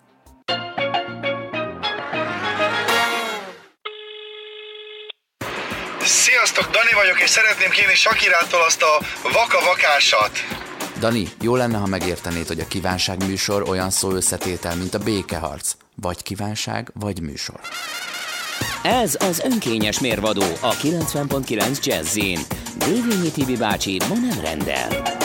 E: Sziasztok, Dani vagyok, és szeretném kérni Sakirától azt a vaka-vakásat.
B: Dani, jó lenne, ha megértenéd, hogy a kívánság műsor olyan szó összetétel, mint a békeharc. Vagy kívánság, vagy műsor.
A: Ez az önkényes mérvadó a 90.9 Jazzin. Dévényi Tibi bácsi ma nem rendel.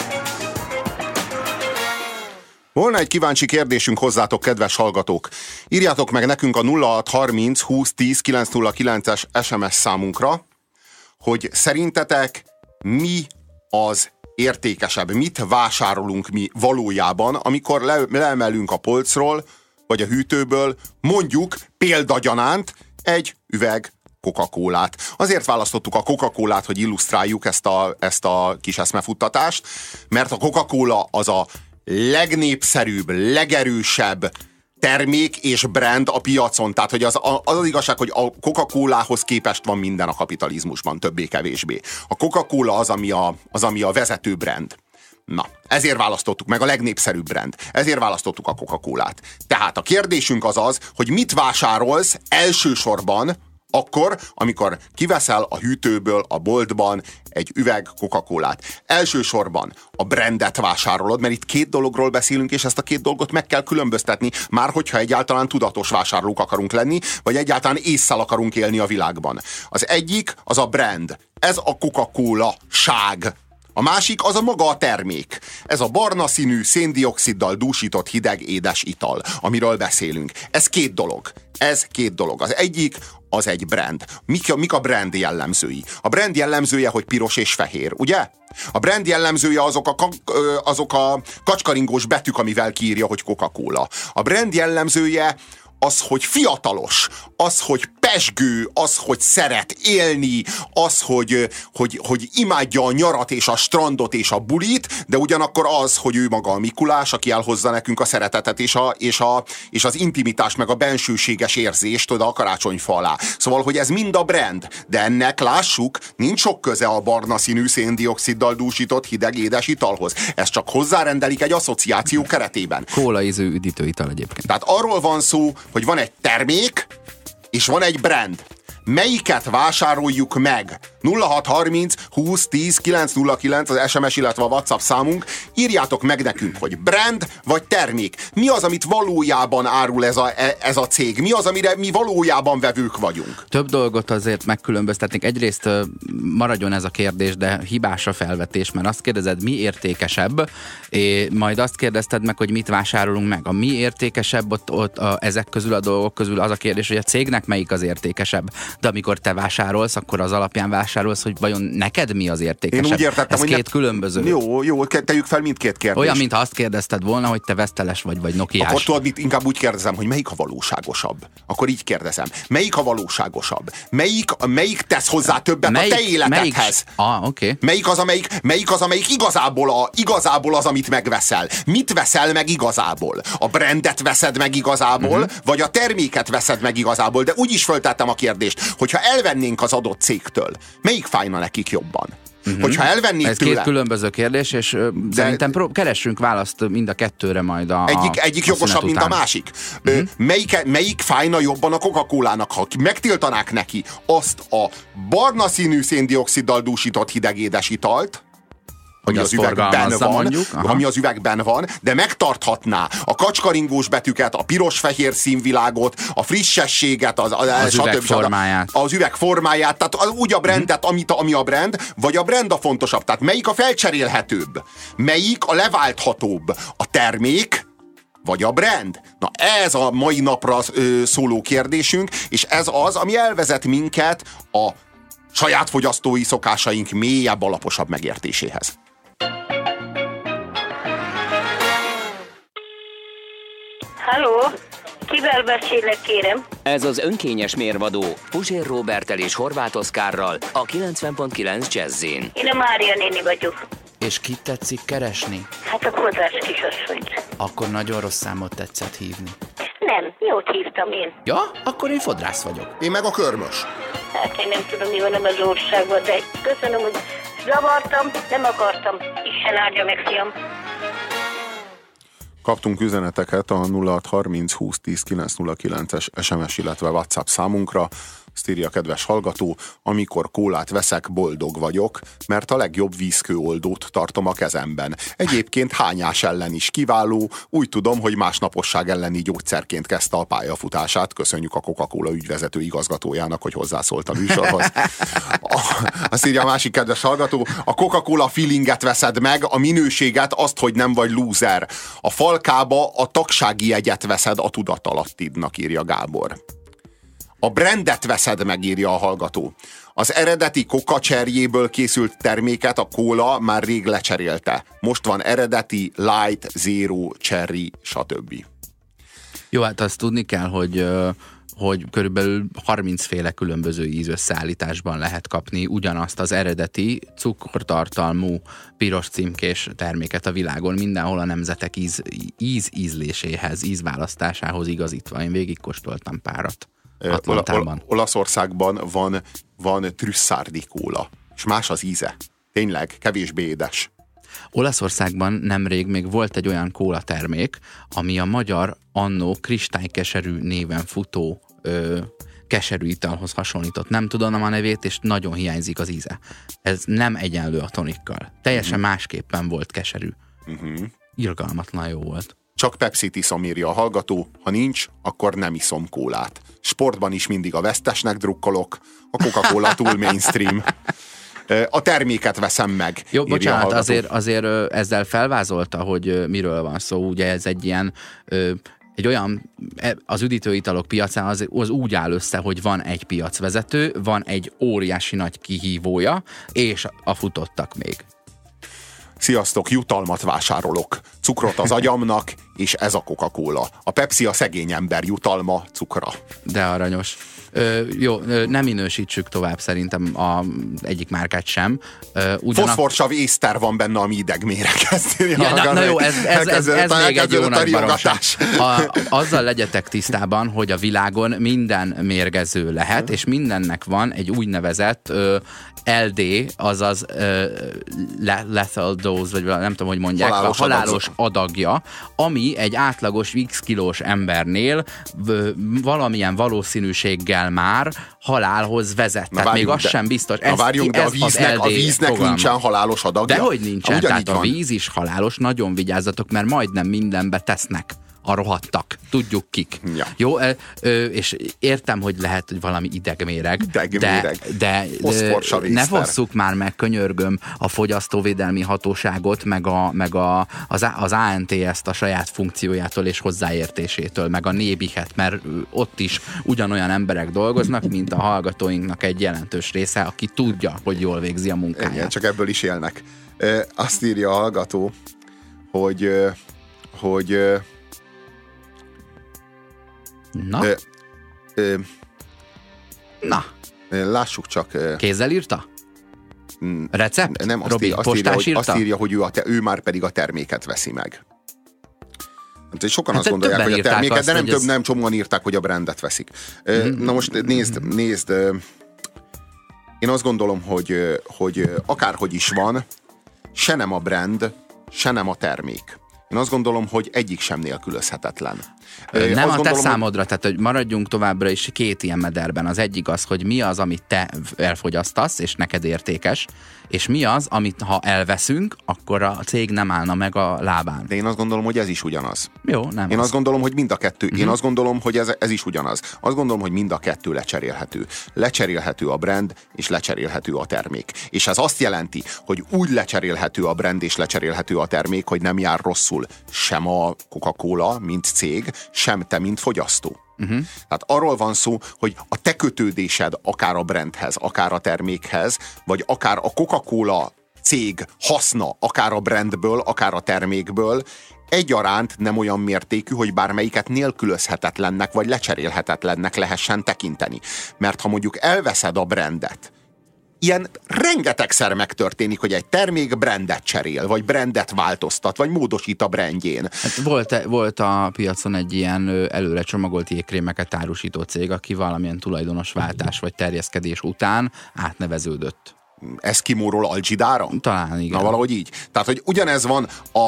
C: Volna egy kíváncsi kérdésünk hozzátok, kedves hallgatók. Írjátok meg nekünk a 0630 20 10 909-es SMS számunkra, hogy szerintetek mi az értékesebb, mit vásárolunk mi valójában, amikor leemelünk a polcról, vagy a hűtőből, mondjuk példagyanánt egy üveg Coca-Colát. Azért választottuk a Coca-Colát, hogy illusztráljuk ezt a kis eszmefuttatást, mert a Coca-Cola az a legnépszerűbb, legerősebb termék és brand a piacon. Tehát, hogy az igazság, hogy a Coca-Colához képest van minden a kapitalizmusban, többé-kevésbé. A Coca-Cola az, ami a vezető brand. Na, ezért választottuk meg, a legnépszerűbb brand. Ezért választottuk a Coca-Colát. Tehát a kérdésünk az, hogy mit vásárolsz elsősorban akkor, amikor kiveszel a hűtőből, a boltban egy üveg Coca-Colát. Elsősorban a brandet vásárolod, mert itt két dologról beszélünk, és ezt a két dolgot meg kell különböztetni, már hogyha egyáltalán tudatos vásárlók akarunk lenni, vagy egyáltalán ésszel akarunk élni a világban. Az egyik az a brand. Ez a Coca-Cola-ság. A másik az a maga a termék. Ez a barna színű, széndioxiddal dúsított hideg édes ital, amiről beszélünk. Ez két dolog. Az egyik az egy brand. Mik a brand jellemzői? A brand jellemzője, hogy piros és fehér, ugye? A brand jellemzője azok a kacskaringós betűk, amivel kiírja, hogy Coca-Cola. A brand jellemzője az, hogy fiatalos, az, hogy pezsgő, az, hogy szeret élni, az, hogy imádja a nyarat és a strandot és a bulit, de ugyanakkor az, hogy ő maga a Mikulás, aki elhozza nekünk a szeretetet és az intimitást, meg a bensőséges érzést oda a karácsonyfa alá. Szóval, hogy ez mind a brand, de ennek lássuk, nincs sok köze a barna színű széndioxiddal dúsított hideg édes italhoz. Ez csak hozzárendelik egy asszociáció keretében.
B: Kólaízű üdítőital egyébként.
C: Tehát arról van szó, hogy van egy termék, és van egy brand. Melyiket vásároljuk meg? 0630 20 10 909 az SMS, illetve a WhatsApp számunk. Írjátok meg nekünk, hogy brand vagy termék. Mi az, amit valójában árul ez a cég? Mi az, amire mi valójában vevők vagyunk?
B: Több dolgot azért megkülönböztetnék. Egyrészt maradjon ez a kérdés, de hibás a felvetés, mert azt kérdezed, mi értékesebb, majd azt kérdezted meg, hogy mit vásárolunk meg. A mi értékesebb ezek közül a dolgok közül az a kérdés, hogy a cégnek melyik az értékesebb. De amikor te vásárolsz, akkor az alapján vásárolsz, hogy vajon neked mi az értékesebb.
C: Én úgy értettem,
B: ez
C: hogy
B: két különböző.
C: Jó, tegyük fel mindkét kérdést.
B: Olyan, mintha azt kérdezted volna, hogy te veszteles vagy nokiás.
C: Akkor tudod, mit inkább úgy kérdezem, hogy melyik a valóságosabb. Akkor így kérdezem. Melyik a valóságosabb? Melyik tesz hozzá többet a te életedhez?
B: Okay.
C: Melyik az, amelyik igazából az, amit megveszel? Mit veszel meg igazából? A brandet veszed meg igazából, vagy a terméket veszed meg igazából? De úgy is föltettem a kérdést, hogyha elvennénk az adott cégtől, melyik fájna nekik jobban? Hogyha elvennék
B: ez
C: tőle...
B: két különböző kérdés, és szerintem keressünk választ mind a kettőre majd
C: Egyik jogosabb, mint a másik. Melyik fájna jobban a Coca-Colának, ha megtiltanák neki azt a barna színű széndioxiddal dúsított hidegédes italt, ami az üvegben van, de megtarthatná a kacskaringós betűket, a piros-fehér színvilágot, a frissességet,
B: az üvegformáját.
C: Az üvegformáját, tehát úgy a brandet, ami a brand, vagy a brand a fontosabb. Tehát melyik a felcserélhetőbb? Melyik a leválthatóbb? A termék, vagy a brand? Na ez a mai napra szóló kérdésünk, és ez az, ami elvezet minket a saját fogyasztói szokásaink mélyebb, alaposabb megértéséhez.
F: Halló, kivel beszélek, kérem?
A: Ez az önkényes mérvadó Puzsér Róberttel és Horváth Oszkárral a 90.9 Jazzin.
F: Én a Mária néni vagyok.
B: És kit tetszik keresni?
F: Hát a kodrás kisasszonyt.
B: Akkor nagyon rossz számot tetszett hívni.
F: Nem, jót hívtam én.
B: Ja, akkor én fodrász vagyok.
C: Én meg a körmös.
F: Hát én nem tudom, mi van az országban, de köszönöm, hogy zavartam, nem akartam. Isten áldja meg, fiam.
C: Kaptunk üzeneteket a 0630 20 10 909-es SMS, illetve WhatsApp számunkra. Azt írja a kedves hallgató, amikor kólát veszek, boldog vagyok, mert a legjobb vízkőoldót tartom a kezemben. Egyébként hányás ellen is kiváló, úgy tudom, hogy másnaposság elleni gyógyszerként kezdte a pályafutását. Köszönjük a Coca-Cola ügyvezető igazgatójának, hogy hozzászólt a műsorhoz. Azt írja a másik kedves hallgató, a Coca-Cola feelinget veszed meg, a minőséget, azt, hogy nem vagy lúzer. A falkába a tagsági jegyet veszed a tudatalattidnak, írja Gábor. A brandet veszed meg, írja a hallgató. Az eredeti Coca cserjéből készült terméket a kóla már rég lecserélte. Most van eredeti, light, zero, cherry, stb.
B: Jó, hát azt tudni kell, hogy körülbelül 30 féle különböző ízösszeállításban lehet kapni ugyanazt az eredeti cukortartalmú piros címkés terméket a világon, mindenhol a nemzetek ízléséhez, ízválasztásához igazítva. Én végigkóstoltam párat.
C: Olaszországban van trüsszárdi kóla, és más az íze. Tényleg, kevésbé édes.
B: Olaszországban nemrég még volt egy olyan kóla termék, ami a magyar annó kristálykeserű néven futó keserű italhoz hasonlított. Nem tudom a nevét, és nagyon hiányzik az íze. Ez nem egyenlő a tonikkal. Teljesen másképpen volt keserű. Irgalmatlan jó volt.
C: Csak Pepsit iszom, írja a hallgató, ha nincs, akkor nem iszom kólát. Sportban is mindig a vesztesnek drukkolok, a Coca-Cola túl mainstream. A terméket veszem meg.
B: Jó, bocsánat, azért ezzel felvázolta, hogy miről van szó. Ugye ez egy ilyen, egy olyan, az üdítőitalok piacán az úgy áll össze, hogy van egy piacvezető, van egy óriási nagy kihívója, és a futottak még.
C: Sziasztok, jutalmat vásárolok. Cukrot az agyamnak, és ez a Coca-Cola. A Pepsi a szegény ember jutalma, cukra.
B: De aranyos. Jó, nem minősítsük tovább szerintem egyik márkát sem.
C: Foszforsav észter van benne, ami idegméreg.
B: Na jó, ez még egy jó nagy baromság. Azzal legyetek tisztában, hogy a világon minden mérgező lehet, és mindennek van egy úgynevezett LD, azaz lethal dose, vagy nem tudom, hogy mondják, halálos adagja, ami egy átlagos x kilós embernél valamilyen valószínűséggel már halálhoz vezet. Tehát még az sem biztos.
C: Várjunk, de a víznek nincsen halálos adagja?
B: Dehogy nincsen, tehát a víz is halálos, nagyon vigyázzatok, mert majdnem mindenbe tesznek a rohadtak. Tudjuk kik. Ja. Jó, és értem, hogy lehet, hogy valami idegméreg, de ne fosszuk már meg, könyörgöm, a fogyasztóvédelmi hatóságot, meg az ANTS-t a saját funkciójától és hozzáértésétől, meg a Nébihet, mert ott is ugyanolyan emberek dolgoznak, mint a hallgatóinknak egy jelentős része, aki tudja, hogy jól végzi a munkáját.
C: Igen, csak ebből is élnek. Azt írja a hallgató, hogy
B: Na? Na?
C: Lássuk csak.
B: Kézzel írta? Recept?
C: Nem, azt írja, hogy ő már pedig a terméket veszi meg. Sokan azt gondolják, hogy a terméket, de nem csomóan írták, hogy a brandet veszik. Na most nézd, én azt gondolom, hogy akárhogy is van, se nem a brand, se nem a termék. Én azt gondolom, hogy egyik sem nélkülözhetetlen.
B: Nem a te számodra, tehát hogy maradjunk továbbra is két ilyen mederben. Az egyik az, hogy mi az, amit te elfogyasztasz, és neked értékes, és mi az, amit ha elveszünk, akkor a cég nem állna meg a lábán.
C: De én azt gondolom, hogy ez is ugyanaz.
B: Jó, nem.
C: Én azt gondolom, hogy mind a kettő. Én azt gondolom, hogy ez is ugyanaz. Azt gondolom, hogy mind a kettő lecserélhető. Lecserélhető a brand, és lecserélhető a termék. És ez azt jelenti, hogy úgy lecserélhető a brand, és lecserélhető a termék, hogy nem jár rosszul sem a Coca-Cola, mint cég, sem te, mint fogyasztó. Tehát arról van szó, hogy a te kötődésed akár a brandhez, akár a termékhez, vagy akár a Coca-Cola cég haszna, akár a brandből, akár a termékből, egyaránt nem olyan mértékű, hogy bármelyiket nélkülözhetetlennek, vagy lecserélhetetlennek lehessen tekinteni. Mert ha mondjuk elveszed a brandet, ilyen rengetegszer megtörténik, hogy egy termék brandet cserél, vagy brandet változtat, vagy módosít a brandjén.
B: Hát volt a piacon egy ilyen előre csomagolt jégkrémeket árusító cég, aki valamilyen tulajdonosváltás vagy terjeszkedés után átneveződött.
C: Eszkimóról Algidára?
B: Talán igen.
C: Na valahogy így. Tehát, hogy ugyanez van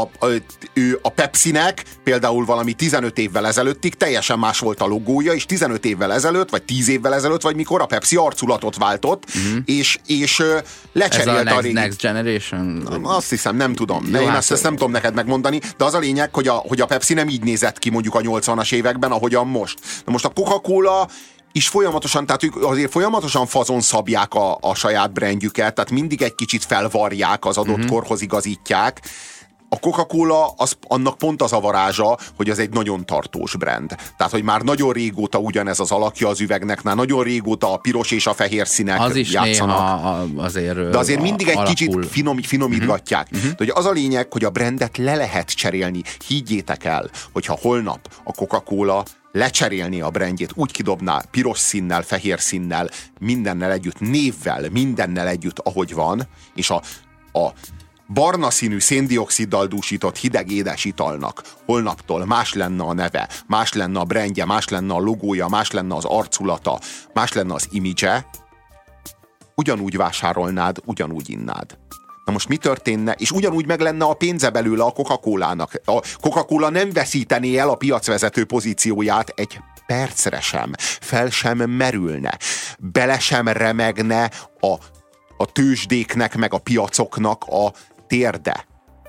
C: a Pepsinek, például valami 15 évvel ezelőttig teljesen más volt a logója, és 15 évvel ezelőtt, vagy 10 évvel ezelőtt, vagy mikor a Pepsi arculatot váltott, és lecserélte
B: a régi... Next Generation?
C: Azt hiszem, nem tudom. Jó, én ezt nem tudom neked megmondani, de az a lényeg, hogy a Pepsi nem így nézett ki mondjuk a 80-as években, ahogyan most. Na most a Coca-Cola és folyamatosan, tehát ők azért folyamatosan fazonszabják a saját brandjüket, tehát mindig egy kicsit felvarják, az adott korhoz igazítják. A Coca-Cola, annak pont az a varázsa, hogy az egy nagyon tartós brand. Tehát, hogy már nagyon régóta ugyanez az alakja az üvegnek, már nagyon régóta a piros és a fehér színek
B: az is
C: játszanak.
B: Azért
C: de azért mindig egy kicsit finomítgatják. De hogy az a lényeg, hogy a brandet le lehet cserélni. Higgyétek el, hogyha holnap a Coca-Cola lecserélni a brandjét, úgy kidobná piros színnel, fehér színnel, mindennel együtt, névvel, mindennel együtt, ahogy van, és a barna színű széndioxiddal dúsított hideg édes italnak holnaptól más lenne a neve, más lenne a brandje, más lenne a logója, más lenne az arculata, más lenne az imidzse, ugyanúgy vásárolnád, ugyanúgy innád. Na most mi történne? És ugyanúgy meg lenne a pénze belőle a Coca-Colának. A Coca-Cola nem veszítené el a piacvezető pozícióját egy percre sem. Fel sem merülne. Bele sem remegne a tőzsdéknek, meg a piacoknak a térde.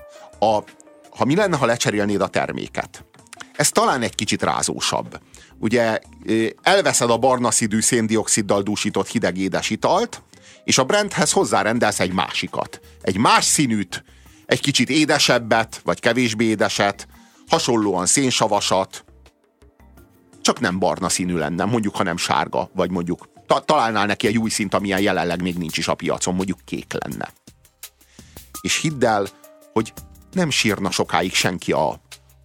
C: Ha mi lenne, ha lecserélnéd a terméket? Ez talán egy kicsit rázósabb. Ugye elveszed a barna színű széndioxiddal dúsított hideg édes italt, és a brandhez hozzárendelsz egy másikat. Egy más színűt, egy kicsit édesebbet, vagy kevésbé édeset, hasonlóan szénsavasat, csak nem barna színű lenne, mondjuk, hanem sárga, vagy mondjuk találnál neki egy új színt, amilyen jelenleg még nincs is a piacon, mondjuk kék lenne. És hidd el, hogy nem sírna sokáig senki a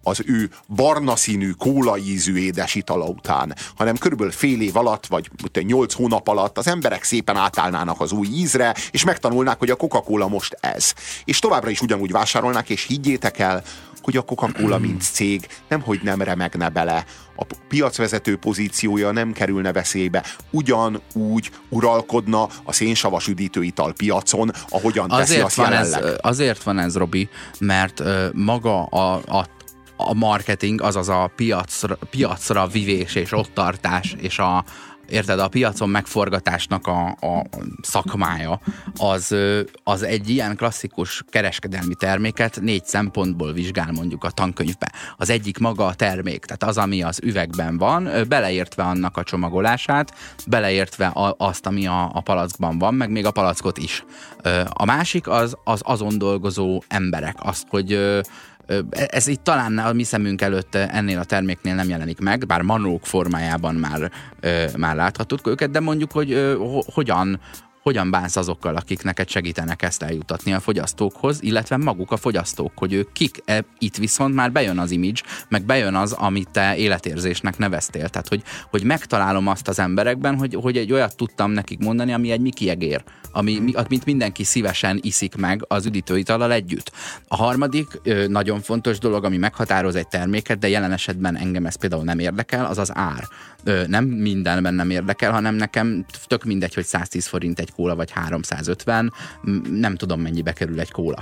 C: az ő barna színű, kólaízű édesitala után, hanem körülbelül fél év alatt, vagy 8 hónap alatt az emberek szépen átállnának az új ízre, és megtanulnák, hogy a Coca-Cola most ez. És továbbra is ugyanúgy vásárolnák, és higgyétek el, hogy a Coca-Cola mint cég nemhogy nem remegne bele. A piacvezető pozíciója nem kerülne veszélybe. Ugyanúgy uralkodna a szénsavas üdítőital piacon, ahogyan teszi azt jelenleg.
B: Azért van ez, Robi, mert maga a marketing, azaz a piacra vivés és ott tartás, és a piacon megforgatásnak a szakmája, az egy ilyen klasszikus kereskedelmi terméket 4 szempontból vizsgál mondjuk a tankönyvbe. Az egyik maga a termék, tehát az, ami az üvegben van, beleértve annak a csomagolását, beleértve azt, ami a palackban van, meg még a palackot is. A másik az azon dolgozó emberek, azt, hogy ez itt talán a mi szemünk előtt ennél a terméknél nem jelenik meg, bár manók formájában már láthatod őket, de mondjuk, hogy hogyan bánsz azokkal, akik neked segítenek ezt eljutatni a fogyasztókhoz, illetve maguk a fogyasztók, hogy ők kik. Itt viszont már bejön az image, meg bejön az, amit te életérzésnek neveztél. Tehát, hogy megtalálom azt az emberekben, hogy egy olyat tudtam nekik mondani, ami egy Mickey egér, amit mindenki szívesen iszik meg az üdítőitallal együtt. A harmadik nagyon fontos dolog, ami meghatároz egy terméket, de jelen esetben engem ez például nem érdekel, az az ár. Nem mindenben nem érdekel, hanem nekem tök mindegy, hogy 110 forint egy kóla, vagy 350, nem tudom mennyibe kerül egy kóla.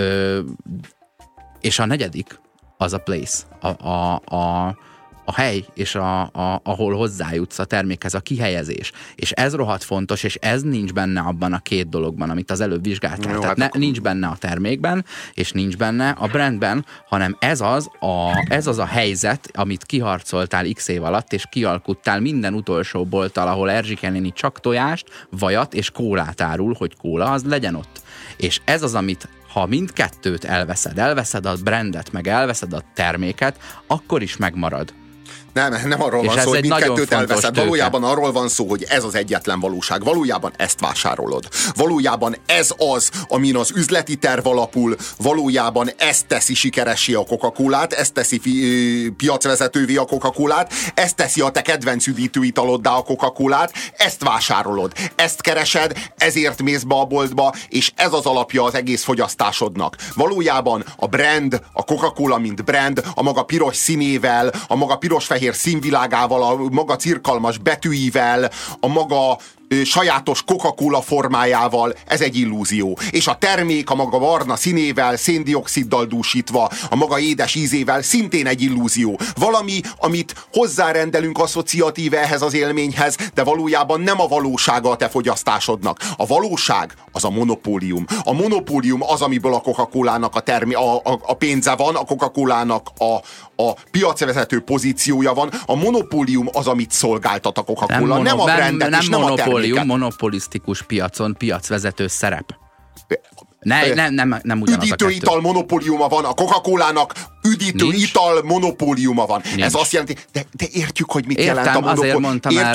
B: És a negyedik, az a place, a hely, és ahol hozzájutsz a termékhez, a kihelyezés. És ez rohadt fontos, és ez nincs benne abban a 2 dologban, amit az előbb vizsgáltál.
C: Jó,
B: tehát nincs benne a termékben, és nincs benne a brandben, hanem ez az a helyzet, amit kiharcoltál x év alatt, és kialkuttál minden utolsó bolttal, ahol Erzsike néni csak tojást, vajat és kólát árul, hogy kóla, az legyen ott. És ez az, amit ha mindkettőt elveszed a brandet, meg elveszed a terméket, akkor is megmarad.
C: Nem arról van szó, hogy mindkettőt elveszed. Valójában arról van szó, hogy ez az egyetlen valóság. Valójában ezt vásárolod. Valójában ez az, amin az üzleti terv alapul, valójában ez teszi sikeressé a Coca-Colát, ez teszi piacvezetővé a Coca-Colát, ez teszi a te kedvenc üdítőitaloddá a Coca-Colát, ezt vásárolod, ezt keresed, ezért mész be a boltba, és ez az alapja az egész fogyasztásodnak. Valójában a brand, a Coca-Cola mint brand, a maga piros színével, a maga piros-fehér színvilágával, a maga cirkalmas betűivel, a maga sajátos Coca-Cola formájával, ez egy illúzió. És a termék a maga barna színével, széndioxiddal dúsítva, a maga édes ízével szintén egy illúzió. Valami, amit hozzárendelünk asszociatíve ehhez az élményhez, de valójában nem a valósága a te fogyasztásodnak. A valóság az a monopólium. A monopólium az, amiből a Coca-Colának a pénze van, a Coca-Colának a piacvezető pozíciója van. A monopólium az, amit szolgáltat a Coca-Cola, nem a brandet és nem a terméket. Monopolisztikus piacon piacvezető szerep. Nem ugyanaz üdítőital monopóliuma van, a Coca-Colának üdítőital monopóliuma van. Nincs. Ez azt jelenti, de értjük, hogy mit jelent a monopólium.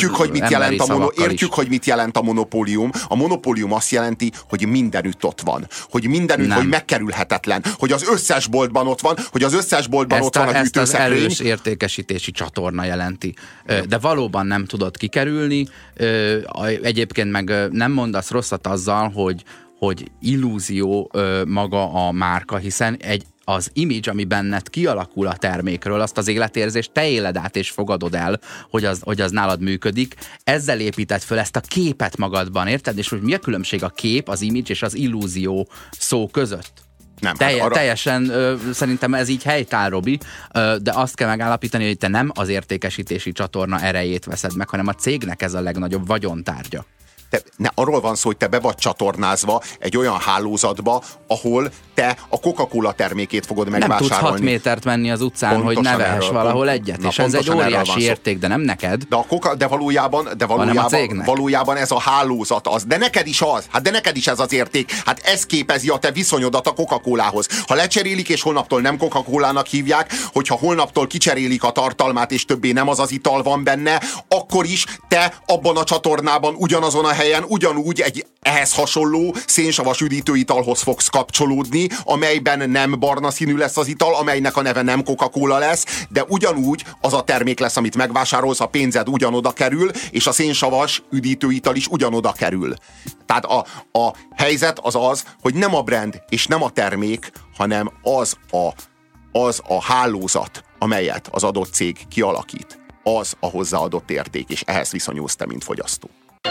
C: Értjük, hogy mit jelent a monopólium. A monopólium azt jelenti, hogy mindenütt ott van. Hogy mindenütt, hogy megkerülhetetlen. Hogy az összes boltban ott van, hogy az összes boltban ott van a hűtőszekrény. Ezt az erős értékesítési csatorna jelenti. De valóban nem tudod kikerülni. Egyébként meg nem mondasz rosszat azzal, hogy illúzió maga a márka, hiszen az image, ami benned kialakul a termékről, azt az életérzést te éled át és fogadod el, hogy az nálad működik. Ezzel építed föl ezt a képet magadban, érted? És hogy mi a különbség a kép, az image és az illúzió szó között? Nem, teljesen szerintem ez így helytáll, Robi, de azt kell megállapítani, hogy te nem az értékesítési csatorna erejét veszed meg, hanem a cégnek ez a legnagyobb vagyontárgya. Arról van szó, hogy te be vagy csatornázva egy olyan hálózatba, ahol te a Coca-Cola termékét fogod megvásárolni. Nem tudsz 6 métert menni az utcán, pontosan, hogy ne vehess valahol egyet, és ez egy óriási érték, de nem neked. De valójában ez a hálózat az. De neked is az. Hát de neked is ez az érték. Hát ez képezi a te viszonyodat a Coca-Colához. Ha lecserélik, és holnaptól nem Coca-Colának hívják, hogyha holnaptól kicserélik a tartalmát, és többé nem az az ital van benne, akkor is te abban a csatornában ugyanazon a helyen ugyanúgy egy ehhez hasonló szénsavas üdítőitalhoz fogsz kapcsolódni, amelyben nem barna színű lesz az ital, amelynek a neve nem Coca-Cola lesz, de ugyanúgy az a termék lesz, amit megvásárolsz, a pénzed ugyanoda kerül, és a szénsavas üdítőital is ugyanoda kerül. Tehát a helyzet az, hogy nem a brand és nem a termék, hanem az a hálózat, amelyet az adott cég kialakít, az a hozzáadott érték, és ehhez viszonyulsz te, mint fogyasztó.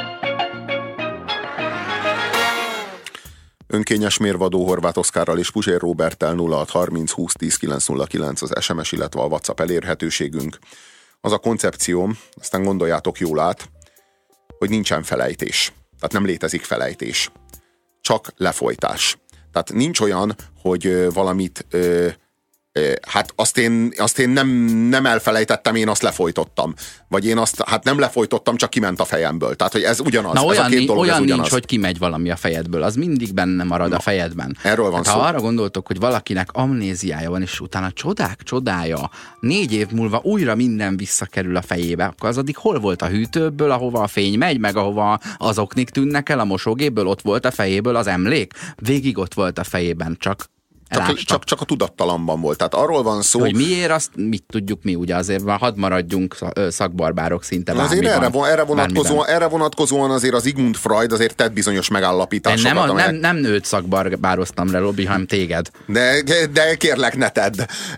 C: Önkényes mérvadó Horváth Oszkárral és Puzsér Róberttel 0630 20 10 909 az SMS, illetve a WhatsApp elérhetőségünk. Az a koncepcióm, aztán gondoljátok jól át, hogy nincsen felejtés. Tehát nem létezik felejtés. Csak lefolytás. Tehát nincs olyan, hogy valamit... hát azt én nem elfelejtettem, én azt lefolytottam. Vagy én azt, hát nem lefolytottam, csak kiment a fejemből. Tehát, hogy ez ugyanaz.
B: Na,
C: ez a két dolog,
B: olyan
C: ez ugyanaz.
B: nincs, hogy kimegy valami a fejedből. Az mindig benne marad a fejedben.
C: Erről van szó.
B: Ha arra gondoltok, hogy valakinek amnéziája van, és utána csodák csodája, 4 év múlva újra minden visszakerül a fejébe, akkor az addig hol volt a hűtőből, ahova a fény megy, meg ahova az oknik tűnnek el, a mosógépből, ott volt a fejéből az emlék? Végig ott volt a fejében, csak
C: csak a tudattalamban volt. Tehát arról van szó...
B: Hogy miért, azt mit tudjuk mi, ugye azért hadd maradjunk szakbarbárok szinte
C: azért erre vonatkozóan azért az Sigmund Freud azért tett bizonyos megállapításokat.
B: Nem őt szakbarbároztam le, Robi, hanem téged.
C: De kérlek, ne tedd.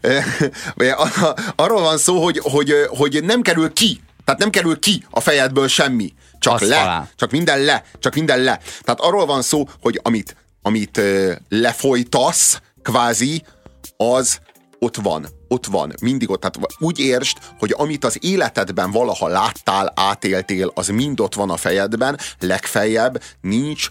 C: Arról van szó, hogy nem kerül ki. Tehát nem kerül ki a fejedből semmi. Csak minden le. Tehát arról van szó, hogy amit lefolytasz, kvázi, az ott van, mindig ott. Tehát úgy értsd, hogy amit az életedben valaha láttál, átéltél, az mind ott van a fejedben, legfeljebb nincs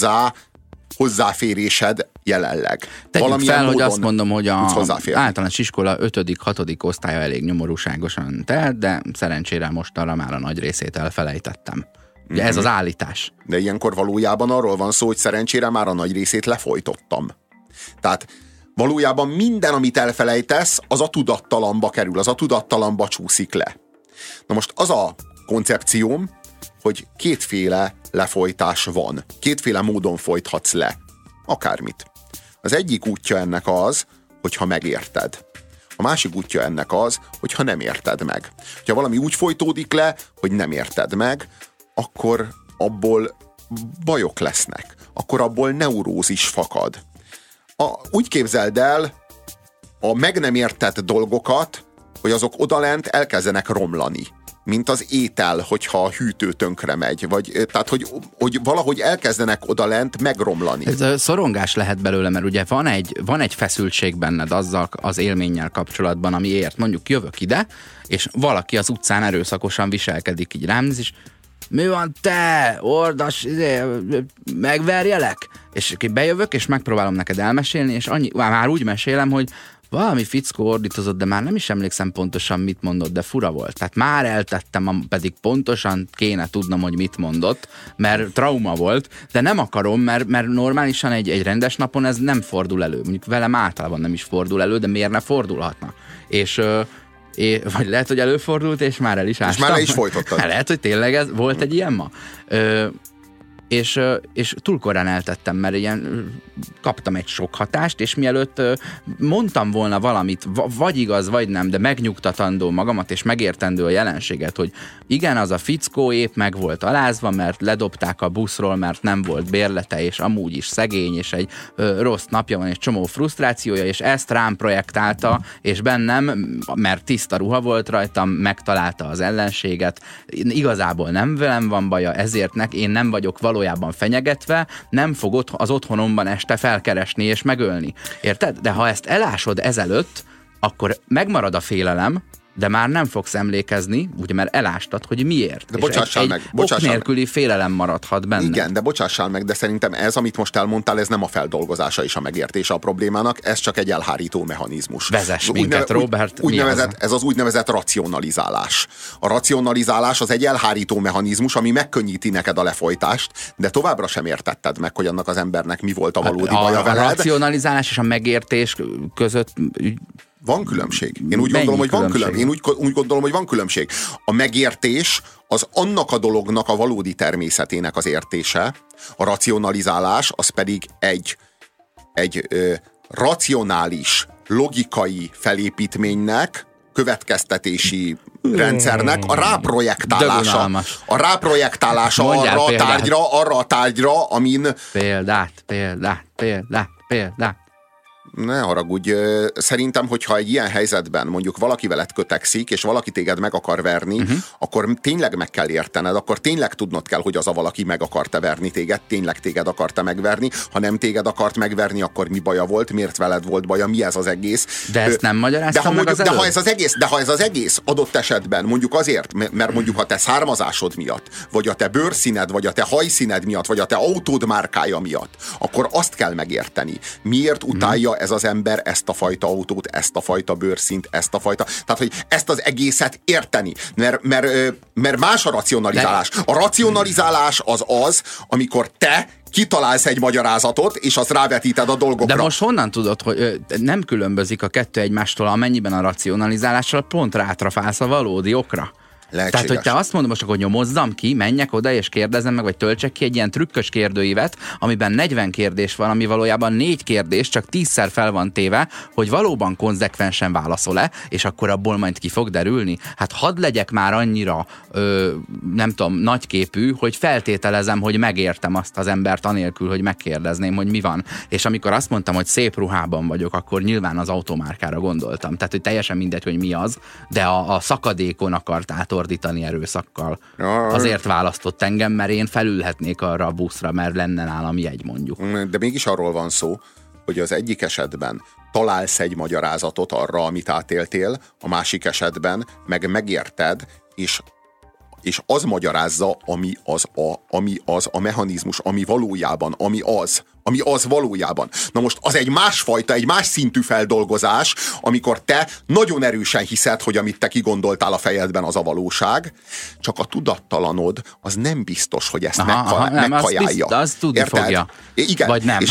C: hozzáférésed jelenleg.
B: Tegyük fel, hogy azt mondom, hogy az általános iskola 5.-6. osztálya elég nyomorúságosan telt, de szerencsére most arra már a nagy részét elfelejtettem. Ugye ez az állítás.
C: De ilyenkor valójában arról van szó, hogy szerencsére már a nagy részét lefolytottam. Tehát valójában minden, amit elfelejtesz, az a tudattalamba kerül, az a tudattalamba csúszik le. Na most az a koncepcióm, hogy kétféle lefolytás van. Kétféle módon folythatsz le. Akármit. Az egyik útja ennek az, hogyha megérted. A másik útja ennek az, hogyha nem érted meg. Ha valami úgy folytódik le, hogy nem érted meg, akkor abból bajok lesznek. Akkor abból neurózis fakad. Úgy képzeld el a meg nem értett dolgokat, hogy azok odalent elkezdenek romlani. Mint az étel, hogyha a hűtő tönkre megy. Tehát, hogy valahogy elkezdenek odalent megromlani.
B: Ez szorongás lehet belőle, mert ugye van egy feszültség benned azzal az élménnyel kapcsolatban, amiért mondjuk jövök ide, és valaki az utcán erőszakosan viselkedik így rám, és mi van te? Ordas, megverjelek? És bejövök, és megpróbálom neked elmesélni, és már úgy mesélem, hogy valami fickó ordítozott, de már nem is emlékszem pontosan, mit mondott, de fura volt. Tehát már eltettem, pedig pontosan kéne tudnom, hogy mit mondott, mert trauma volt, de nem akarom, mert normálisan egy rendes napon ez nem fordul elő. Mondjuk velem általában nem is fordul elő, de miért ne fordulhatna? Vagy lehet, hogy előfordult, és már el is ástam.
C: És már le is folytottad.
B: Lehet, hogy tényleg ez volt egy ilyen ma. És túl korán eltettem, mert ilyen kaptam egy sok hatást, és mielőtt mondtam volna valamit, vagy igaz, vagy nem, de megnyugtatandó magamat, és megértendő a jelenséget, hogy igen, az a fickó épp meg volt alázva, mert ledobták a buszról, mert nem volt bérlete, és amúgy is szegény, és egy rossz napja van, és csomó frusztrációja, és ezt rám projektálta, és bennem, mert tiszta ruha volt rajtam, megtalálta az ellenséget. Igazából nem velem van baja, ezért én nem vagyok valójában fenyegetve, nem fog az otthonomban este felkeresni és megölni. Érted? De ha ezt elásod ezelőtt, akkor megmarad a félelem, de már nem fogsz emlékezni, ugye, mert elástad, hogy miért.
C: De bocsássál meg.
B: Ok nélküli félelem maradhat benne.
C: Igen, de bocsássál meg, de szerintem ez, amit most elmondtál, ez nem a feldolgozása és a megértése a problémának, ez csak egy elhárító mechanizmus.
B: Vezess minket, Robert.
C: Ez az úgynevezett racionalizálás. A racionalizálás az egy elhárító mechanizmus, ami megkönnyíti neked a lefolytást, de továbbra sem értetted meg, hogy annak az embernek mi volt a valódi baja veled.
B: A racionalizálás és a megértés között...
C: Van különbség. Én úgy gondolom, hogy van különbség. A megértés az annak a dolognak a valódi természetének az értése, a racionalizálás az pedig egy racionális, logikai felépítménynek, következtetési rendszernek a ráprojektálása. A ráprojektálása arra a tárgyra, amin...
B: Példát.
C: Ne haragudj, szerintem, hogyha egy ilyen helyzetben mondjuk valaki veled kötekszik, és valaki téged meg akar verni, akkor tényleg meg kell értened, akkor tényleg tudnod kell, hogy az a valaki meg akart-e verni téged, tényleg téged akart-e megverni, ha nem téged akart megverni, akkor mi baja volt, miért veled volt baja, mi ez az egész.
B: De ezt nem magyaráztam meg az előbb?
C: De ha ez az egész adott esetben, mondjuk azért, mert mondjuk ha te származásod miatt, vagy a te bőrszíned, vagy a te hajszíned miatt, vagy a te autód márkája miatt, akkor azt kell megérteni. Miért utálja ez az ember ezt a fajta autót, ezt a fajta bőrszínt, ezt a fajta... Tehát, hogy ezt az egészet érteni. Mert más a racionalizálás. A racionalizálás az, amikor te kitalálsz egy magyarázatot, és azt rávetíted a dolgokra.
B: De most honnan tudod, hogy nem különbözik a kettő egymástól, amennyiben a racionalizálással pont rátrafálsz a valódi okra?
C: Lehetséges.
B: Tehát, hogy te azt mondom, most akkor nyomozzam ki, menjek oda és kérdezzem meg, vagy töltsek ki egy ilyen trükkös kérdőívet, amiben 40 kérdés van, ami valójában 4 kérdés, csak 10-szer fel van téve, hogy valóban konzekvensen válaszol-e, és akkor abból majd ki fog derülni. Hát hadd legyek már annyira, nem tudom, nagyképű, hogy feltételezem, hogy megértem azt az embert anélkül, hogy megkérdezném, hogy mi van. És amikor azt mondtam, hogy szép ruhában vagyok, akkor nyilván az automárkára gondoltam. Tehát, hogy teljesen mindegy, hogy mi az, de a szakadékon akart átordítani erőszakkal. Azért választott engem, mert én felülhetnék arra a buszra, mert lenne nálam jegy, mondjuk.
C: De mégis arról van szó, hogy az egyik esetben találsz egy magyarázatot arra, amit átéltél, a másik esetben meg megérted, és az magyarázza, ami az a mechanizmus, ami az valójában. Na most az egy másfajta, egy más szintű feldolgozás, amikor te nagyon erősen hiszed, hogy amit te kigondoltál a fejedben, az a valóság, csak a tudattalanod az nem biztos, hogy ezt megkajálja.
B: Az tudni fogja.
C: Igen.
B: Vagy nem.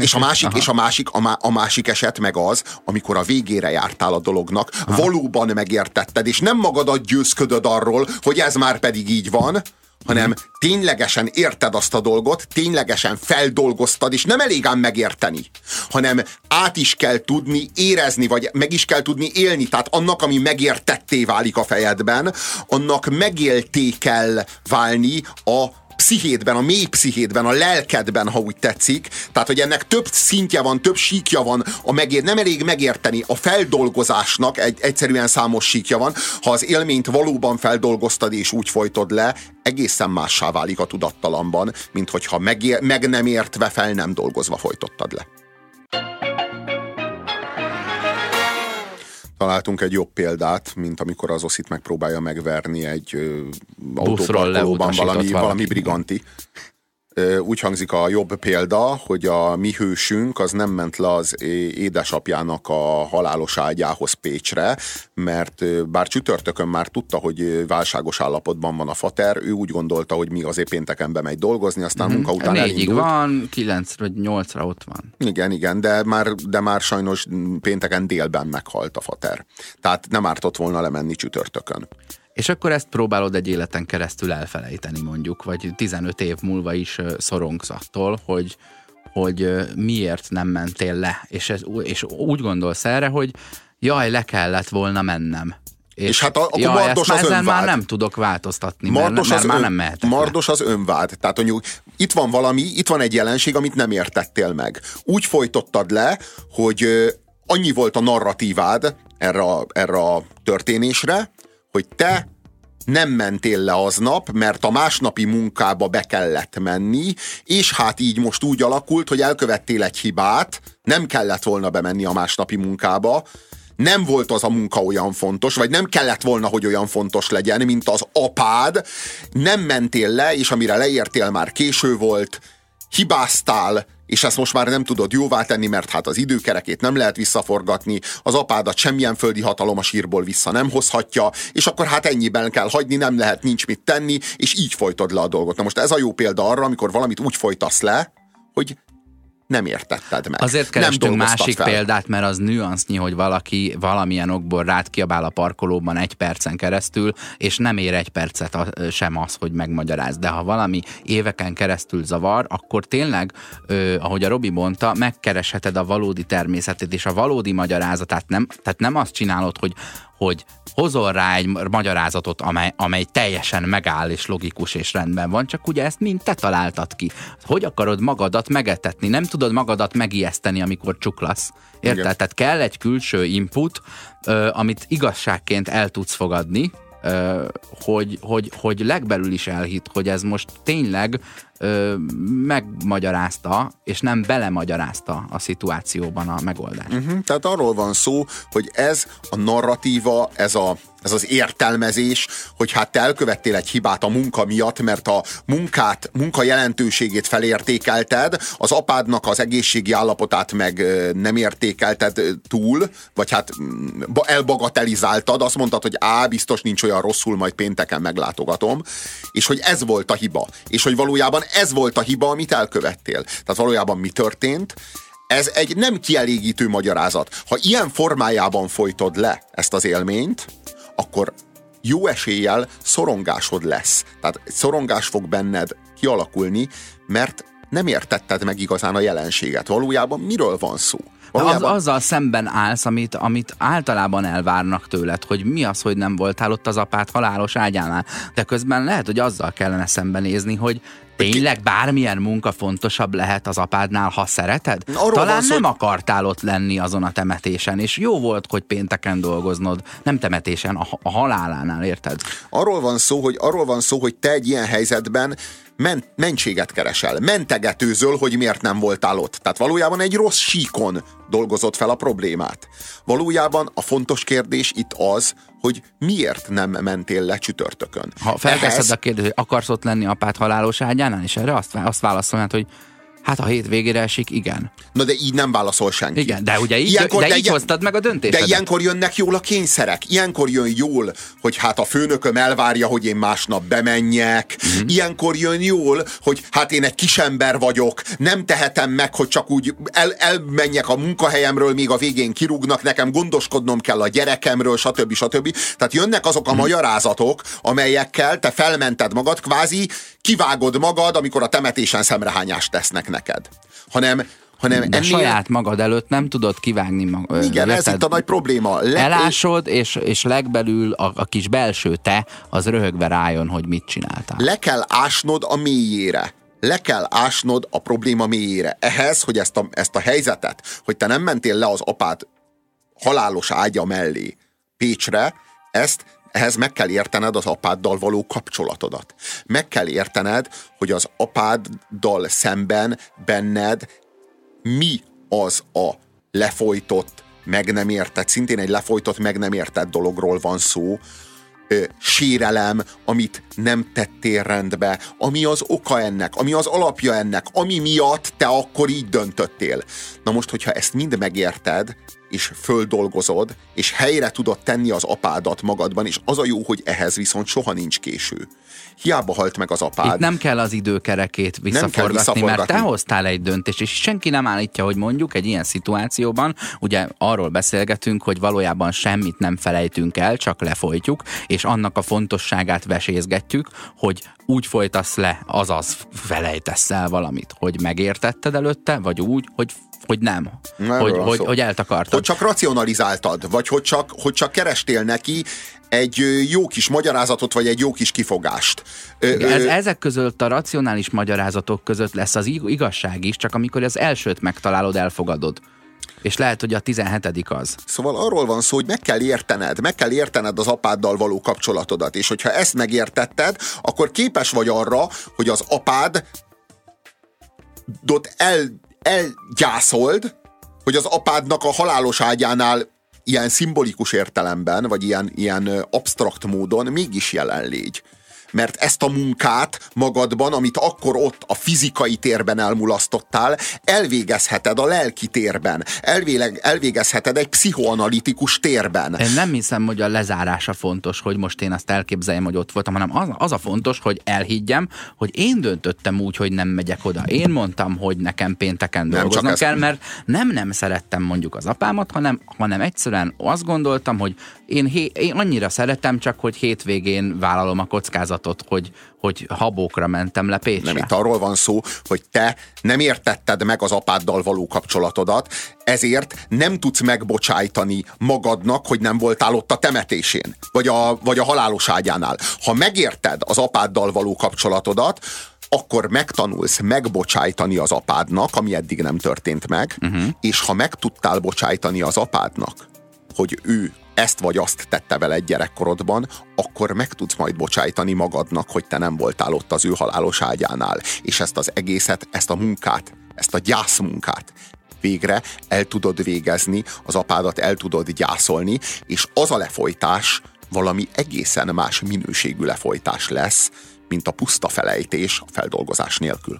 C: A másik eset meg az, amikor a végére jártál a dolognak, valóban megértetted, és nem magadat győzködöd arról, hogy ez már pedig így van, hanem ténylegesen érted azt a dolgot, ténylegesen feldolgoztad, és nem elég ám megérteni, hanem át is kell tudni érezni, vagy meg is kell tudni élni. Tehát annak, ami megértetté válik a fejedben, annak megélté kell válni a pszichédben, a mély pszichédben, a lelkedben, ha úgy tetszik. Tehát, hogy ennek több szintje van, több síkja van, nem elég megérteni. A feldolgozásnak egyszerűen számos síkja van. Ha az élményt valóban feldolgoztad és úgy folytod le, egészen mássá válik a tudattalamban, mint hogyha meg nem értve, fel nem dolgozva folytottad le. Találtunk egy jobb példát, mint amikor az Oszit megpróbálja megverni egy autóparkolóban valami briganti. Úgy hangzik a jobb példa, hogy a mi hősünk az nem ment le az édesapjának a halálos ágyához Pécsre, mert bár csütörtökön már tudta, hogy válságos állapotban van a fater, ő úgy gondolta, hogy mi azért pénteken bemegy dolgozni, aztán munka után elindult.
B: 4-ig van, 9 vagy 8-ra ott van.
C: Igen, de már sajnos pénteken délben meghalt a fater. Tehát nem ártott volna lemenni csütörtökön.
B: És akkor ezt próbálod egy életen keresztül elfelejteni, mondjuk, vagy 15 év múlva is szorongsz attól, hogy miért nem mentél le. És úgy gondolsz erre, hogy jaj, le kellett volna mennem.
C: És hát akkor mardos az önvád.
B: Már nem tudok változtatni, mert már nem mehetek
C: mardos az önvád. Tehát mondjuk itt van egy jelenség, amit nem értettél meg. Úgy folytottad le, hogy annyi volt a narratívád erre a történésre, hogy te nem mentél le aznap, mert a másnapi munkába be kellett menni, és hát így most úgy alakult, hogy elkövettél egy hibát, nem kellett volna bemenni a másnapi munkába, nem volt az a munka olyan fontos, vagy nem kellett volna, hogy olyan fontos legyen, mint az apád, nem mentél le, és amire leértél, már késő volt, hibáztál, és ezt most már nem tudod jóvá tenni, mert hát az időkerekét nem lehet visszaforgatni, az apádat semmilyen földi hatalom a sírból vissza nem hozhatja, és akkor hát ennyiben kell hagyni, nem lehet, nincs mit tenni, és így folytod le a dolgot. Na most ez a jó példa arra, amikor valamit úgy folytasz le, hogy nem értetted meg.
B: Azért kerestünk másik
C: fel.
B: példát, mert az nüansznyi, hogy valaki valamilyen okból rád kiabál a parkolóban 1 percen keresztül, és nem ér 1 percet sem az, hogy megmagyaráz. De ha valami éveken keresztül zavar, akkor tényleg, ahogy a Robi mondta, megkeresheted a valódi természetét és a valódi magyarázatát. Tehát nem azt csinálod, hogy hozol rá egy magyarázatot, amely teljesen megáll és logikus és rendben van, csak ugye ezt mind te találtad ki. Hogy akarod magadat megetetni? Nem tudod magadat megijeszteni, amikor csuklasz. Érted? Igen. Tehát kell egy külső input, amit igazságként el tudsz fogadni, hogy legbelül is elhitt, hogy ez most tényleg megmagyarázta, és nem belemagyarázta a szituációban a megoldást.
C: Tehát arról van szó, hogy ez a narratíva, ez az értelmezés, hogy hát te elkövettél egy hibát a munka miatt, mert a munka jelentőségét felértékelted, az apádnak az egészségi állapotát meg nem értékelted túl, vagy hát elbagatelizáltad, azt mondtad, hogy biztos nincs olyan rosszul, majd pénteken meglátogatom, és hogy ez volt a hiba. És hogy valójában ez volt a hiba, amit elkövettél. Tehát valójában mi történt? Ez egy nem kielégítő magyarázat. Ha ilyen formájában folytod le ezt az élményt, akkor jó eséllyel szorongásod lesz. Tehát szorongás fog benned kialakulni, mert nem értetted meg igazán a jelenséget. Valójában miről van szó?
B: Azzal szemben állsz, amit általában elvárnak tőled, hogy mi az, hogy nem voltál ott az apád halálos ágyánál. De közben lehet, hogy azzal kellene szembenézni, hogy tényleg bármilyen munka fontosabb lehet az apádnál, ha szereted? Talán nem akartál ott lenni azon a temetésen, és jó volt, hogy pénteken dolgoznod, nem temetésen, a halálánál, érted? Arról
C: van szó, hogy te egy ilyen helyzetben mentséget keresel, mentegetőzöl, hogy miért nem voltál ott. Tehát valójában egy rossz síkon dolgozott fel a problémát. Valójában a fontos kérdés itt az, hogy miért nem mentél le csütörtökön.
B: Ha felteszed a kérdést, hogy akarsz ott lenni apád halálos ágyánál, és erre azt válaszolnád, hogy hát a hétvégére esik, igen.
C: Na de így nem válaszol senki.
B: Igen, de ugye így hoztad meg a döntésedet.
C: De ilyenkor jönnek jól a kényszerek. Ilyenkor jön jól, hogy hát a főnököm elvárja, hogy én másnap bemenjek. Ilyenkor jön jól, hogy hát én egy kisember vagyok, nem tehetem meg, hogy csak úgy elmenjek a munkahelyemről, még a végén kirúgnak, nekem gondoskodnom kell a gyerekemről, stb. Tehát jönnek azok a magyarázatok, amelyekkel te felmented magad, kvázi kivágod magad, amikor a temetésen szemrehányást tesznek neked.
B: De saját magad előtt nem tudod kivágni magad.
C: Igen, ez itt a nagy probléma.
B: Elásod, és legbelül a kis belső te, az röhögve rájön, hogy mit csináltál.
C: Le kell ásnod a mélyére. Le kell ásnod a probléma mélyére. Ehhez, hogy ezt a helyzetet, hogy te nem mentél le az apád halálos ágya mellé Pécsre, ehhez meg kell értened az apáddal való kapcsolatodat. Meg kell értened, hogy az apáddal szemben benned mi az a lefolytott, meg nem értett, szintén egy lefolytott, meg nem értett dologról van szó, sérelem, amit nem tettél rendbe, ami az oka ennek, ami az alapja ennek, ami miatt te akkor így döntöttél. Na most, hogyha ezt mind megérted, és földolgozod, és helyre tudod tenni az apádat magadban, és az a jó, hogy ehhez viszont soha nincs késő. Hiába halt meg az apád.
B: Itt nem kell az időkerekét visszaforgatni, mert te hoztál egy döntést, és senki nem állítja, hogy mondjuk egy ilyen szituációban, ugye arról beszélgetünk, hogy valójában semmit nem felejtünk el, csak lefolytjuk, és annak a fontosságát vesézgetjük, hogy úgy folytasz le, azaz felejtesz el valamit, hogy megértetted előtte, vagy úgy, hogy nem. Hogy eltakartad.
C: Hogy csak racionalizáltad, vagy hogy csak kerestél neki egy jó kis magyarázatot, vagy egy jó kis kifogást.
B: Ezek között a racionális magyarázatok között lesz az igazság is, csak amikor az elsőt megtalálod, elfogadod. És lehet, hogy a 17. az.
C: Szóval arról van szó, hogy meg kell értened az apáddal való kapcsolatodat, és hogyha ezt megértetted, akkor képes vagy arra, hogy az apáddot elgyászold, hogy az apádnak a halálos ágyánál ilyen szimbolikus értelemben, vagy ilyen absztrakt módon mégis jelen légy. mert ezt a munkát magadban, amit akkor ott a fizikai térben elmulasztottál, elvégezheted a lelki térben, elvégezheted egy pszichoanalitikus térben.
B: Én nem hiszem, hogy a lezárása fontos, hogy most én azt elképzeljem, hogy ott voltam, hanem az a fontos, hogy elhiggyem, hogy én döntöttem úgy, hogy nem megyek oda. Én mondtam, hogy nekem pénteken dolgoznom kell, mert nem szerettem mondjuk az apámat, hanem egyszerűen azt gondoltam, hogy én annyira szeretem, csak hogy hétvégén vállalom a kockázatot, hogy habókra mentem le Pécsre.
C: Nem, itt arról van szó, hogy te nem értetted meg az apáddal való kapcsolatodat, ezért nem tudsz megbocsájtani magadnak, hogy nem voltál ott a temetésén, vagy a halálos ágyánál. Ha megérted az apáddal való kapcsolatodat, akkor megtanulsz megbocsájtani az apádnak, ami eddig nem történt meg, és ha meg tudtál bocsájtani az apádnak, hogy ő ezt vagy azt tette veled gyerekkorodban, akkor meg tudsz majd bocsájtani magadnak, hogy te nem voltál ott az ő halálos ágyánál. És ezt az egészet, ezt a munkát, ezt a gyászmunkát végre el tudod végezni, az apádat el tudod gyászolni, és az a lefolytás valami egészen más minőségű lefolytás lesz, mint a puszta felejtés a feldolgozás nélkül.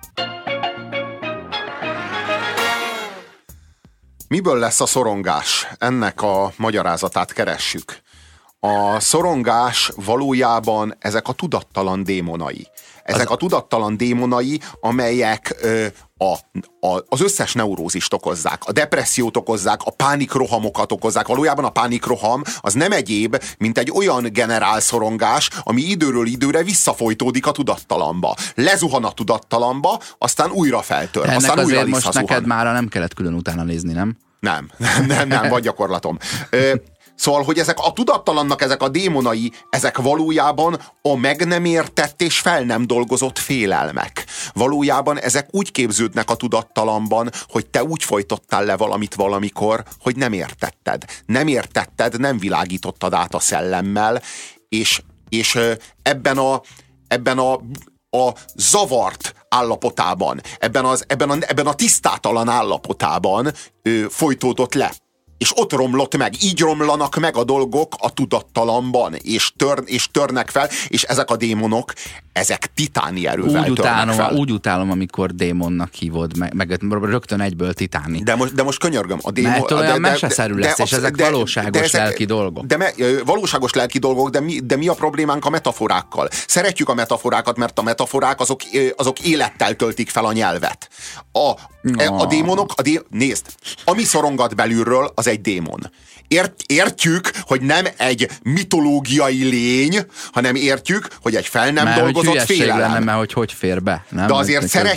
C: Miből lesz a szorongás? Ennek a magyarázatát keressük. A szorongás valójában ezek a tudattalan démonai. Ezek a tudattalan démonai, amelyek az összes neurózist okozzák, a depressziót okozzák, a pánikrohamokat okozzák. Valójában a pánikroham az nem egyéb, mint egy olyan generálszorongás, ami időről időre visszafolytódik a tudattalanba. Lezuhan a tudattalanba, aztán újra feltör.
B: Ennek
C: aztán
B: azért
C: újra
B: most neked mára nem kellett külön utána nézni, nem?
C: Nem, vagy gyakorlatom. Szóval, hogy ezek a tudattalannak, ezek a démonai, ezek valójában a meg nem értett és fel nem dolgozott félelmek. Valójában ezek úgy képződnek a tudattalamban, hogy te úgy folytottál le valamit valamikor, hogy nem értetted. Nem értetted, nem világítottad át a szellemmel, és ebben a zavart állapotában, ebben a tisztátalan állapotában folytódott le. És ott romlott meg. Így romlanak meg a dolgok a tudattalamban, és törnek fel, és ezek a démonok, ezek titáni erővel törnek fel.
B: Úgy utálom, amikor démonnak hívod, meg rögtön egyből titáni.
C: De most könyörgöm. A démon,
B: mert olyan meseszerű lesz, és ezek valóságos lelki dolgok.
C: Valóságos lelki dolgok, de mi a problémánk a metaforákkal? Szeretjük a metaforákat, mert a metaforák azok élettel töltik fel a nyelvet. A démonok, nézd, ami szorongat belülről, az egy démon. Értjük, hogy nem egy mitológiai lény, hanem értjük, hogy egy fel nem dolgozott félelem.
B: Lenne, mert hogy fér be. Nem?
C: De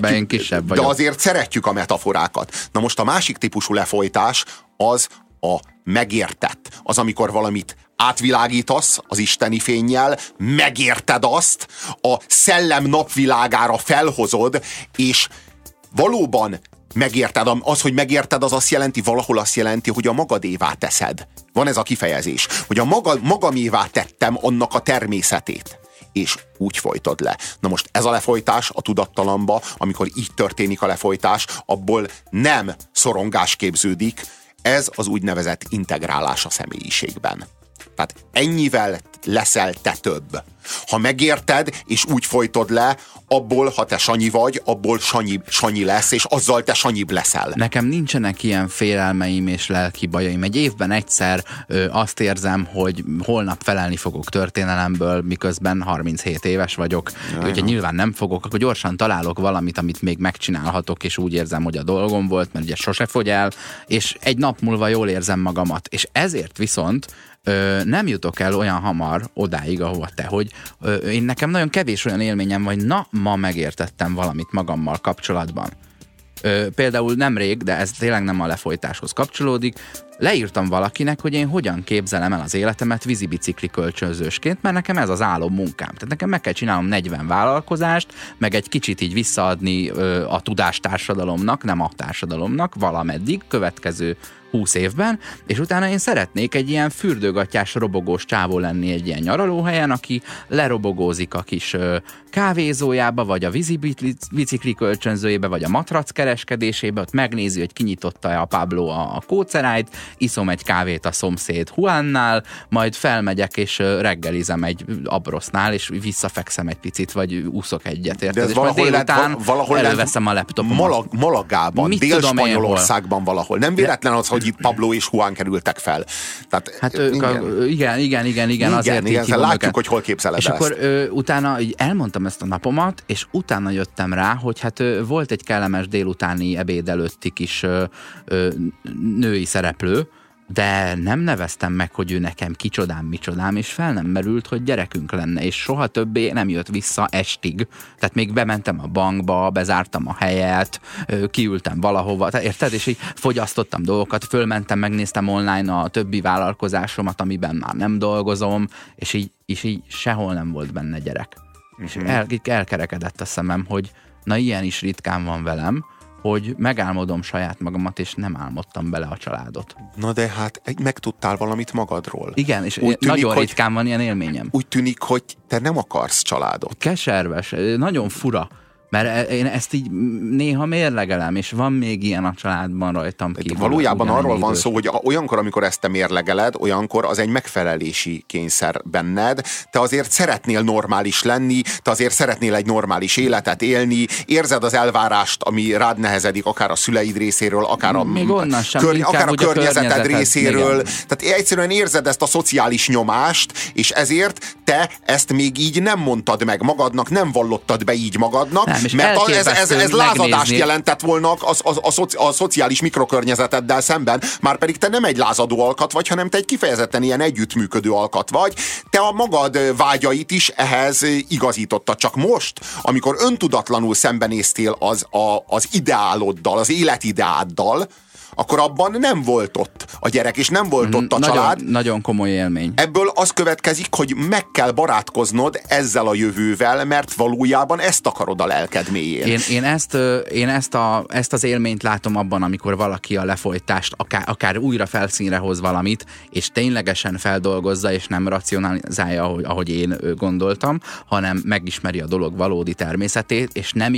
C: azért szeretjük a metaforákat. Na most a másik típusú lefolytás az a megértett. Az, amikor valamit átvilágítasz az isteni fénnyel, megérted azt, a szellem napvilágára felhozod, és valóban megérted. Az, hogy megérted, az azt jelenti, valahol azt jelenti, hogy a magadévá teszed. Van ez a kifejezés, hogy a magamévá tettem annak a természetét. És úgy folytod le. Na most ez a lefolytás a tudattalamba, amikor így történik a lefolytás, abból nem szorongás képződik, ez az úgynevezett integrálás a személyiségben. Tehát ennyivel leszel te több. Ha megérted, és úgy folytod le, abból, ha te Sanyi vagy, abból Sanyi lesz, és azzal te Sanyibb leszel.
B: Nekem nincsenek ilyen félelmeim és lelki bajaim. Egy évben egyszer azt érzem, hogy holnap felelni fogok történelemből, miközben 37 éves vagyok. Úgyhogy nyilván nem fogok, akkor gyorsan találok valamit, amit még megcsinálhatok, és úgy érzem, hogy a dolgom volt, mert ugye sose fogy el, és egy nap múlva jól érzem magamat. És ezért viszont nem jutok el olyan hamar odáig, ahova te, hogy én nekem nagyon kevés olyan élményem, hogy ma megértettem valamit magammal kapcsolatban. Például nemrég, de ez tényleg nem a lefolytáshoz kapcsolódik, leírtam valakinek, hogy én hogyan képzelem el az életemet vízibicikli kölcsönzősként, mert nekem ez az álom munkám. Tehát nekem meg kell csinálnom 40 vállalkozást, meg egy kicsit így visszaadni a tudástársadalomnak, nem a társadalomnak, valameddig, következő 20 évben, és utána én szeretnék egy ilyen fürdőgattyás, robogós csávó lenni egy ilyen nyaralóhelyen, aki lerobogózik a kis kávézójába, vagy a vízibicikli kölcsönzőjébe, vagy a matrac kereskedésébe, ott megnézi, hogy kinyitotta-e a Pablo a kócerájt, iszom egy kávét a szomszéd Juannál, majd felmegyek és reggelizem egy Abrosznál, és visszafekszem egy picit, vagy úszok egyet, érted? És majd délután előveszem a laptopomat.
C: Malagában, Dél-Spanyolországban valahol. Nem véletlen az, hogy itt Pablo és Juan kerültek fel. Tehát,
B: hát igen, azért így hívom
C: látjuk,
B: őket.
C: hogy hol képzeled
B: és
C: ezt.
B: akkor utána elmondtam ezt a napomat, és utána jöttem rá, hogy hát volt egy kellemes délutáni ebéd előtti kis női szereplő, de nem neveztem meg, hogy ő nekem micsodám, és fel nem merült, hogy gyerekünk lenne, és soha többé nem jött vissza estig. Tehát még bementem a bankba, bezártam a helyet, kiültem valahova, érted? És így fogyasztottam dolgokat, fölmentem, megnéztem online a többi vállalkozásomat, amiben már nem dolgozom, és így sehol nem volt benne gyerek. És elkerekedett a szemem, hogy na ilyen is ritkán van velem, hogy megálmodom saját magamat, és nem álmodtam bele a családot.
C: Na de hát megtudtál valamit magadról.
B: Igen, és nagyon ritkán van ilyen élményem.
C: Úgy tűnik, hogy te nem akarsz családot.
B: Keserves, nagyon fura. Mert én ezt így néha mérlegelem, és van még ilyen a családban rajtam kívül.
C: Valójában arról van szó, hogy olyankor, amikor ezt te mérlegeled, olyankor az egy megfelelési kényszer benned. Te azért szeretnél normális lenni, te azért szeretnél egy normális életet élni, érzed az elvárást, ami rád nehezedik, akár a szüleid részéről, akár a környezeted részéről. Igen. Tehát egyszerűen érzed ezt a szociális nyomást, és ezért te ezt még így nem mondtad meg magadnak, nem vallottad be így magadnak, mert ez lázadást jelentett volna a szociális mikrokörnyezeteddel szemben, már pedig te nem egy lázadó alkat vagy, hanem te egy kifejezetten ilyen együttműködő alkat vagy. Te a magad vágyait is ehhez igazítottad. Csak most, amikor öntudatlanul szembenéztél az ideáloddal, az életideáddal, akkor abban nem volt ott a gyerek, és nem volt ott a család.
B: Nagyon komoly élmény.
C: Ebből az következik, hogy meg kell barátkoznod ezzel a jövővel, mert valójában ezt akarod a lelked mélyén.
B: Én ezt az élményt látom abban, amikor valaki a lefolytást akár újra felszínre hoz valamit, és ténylegesen feldolgozza, és nem racionalizálja, ahogy én gondoltam, hanem megismeri a dolog valódi természetét, és nem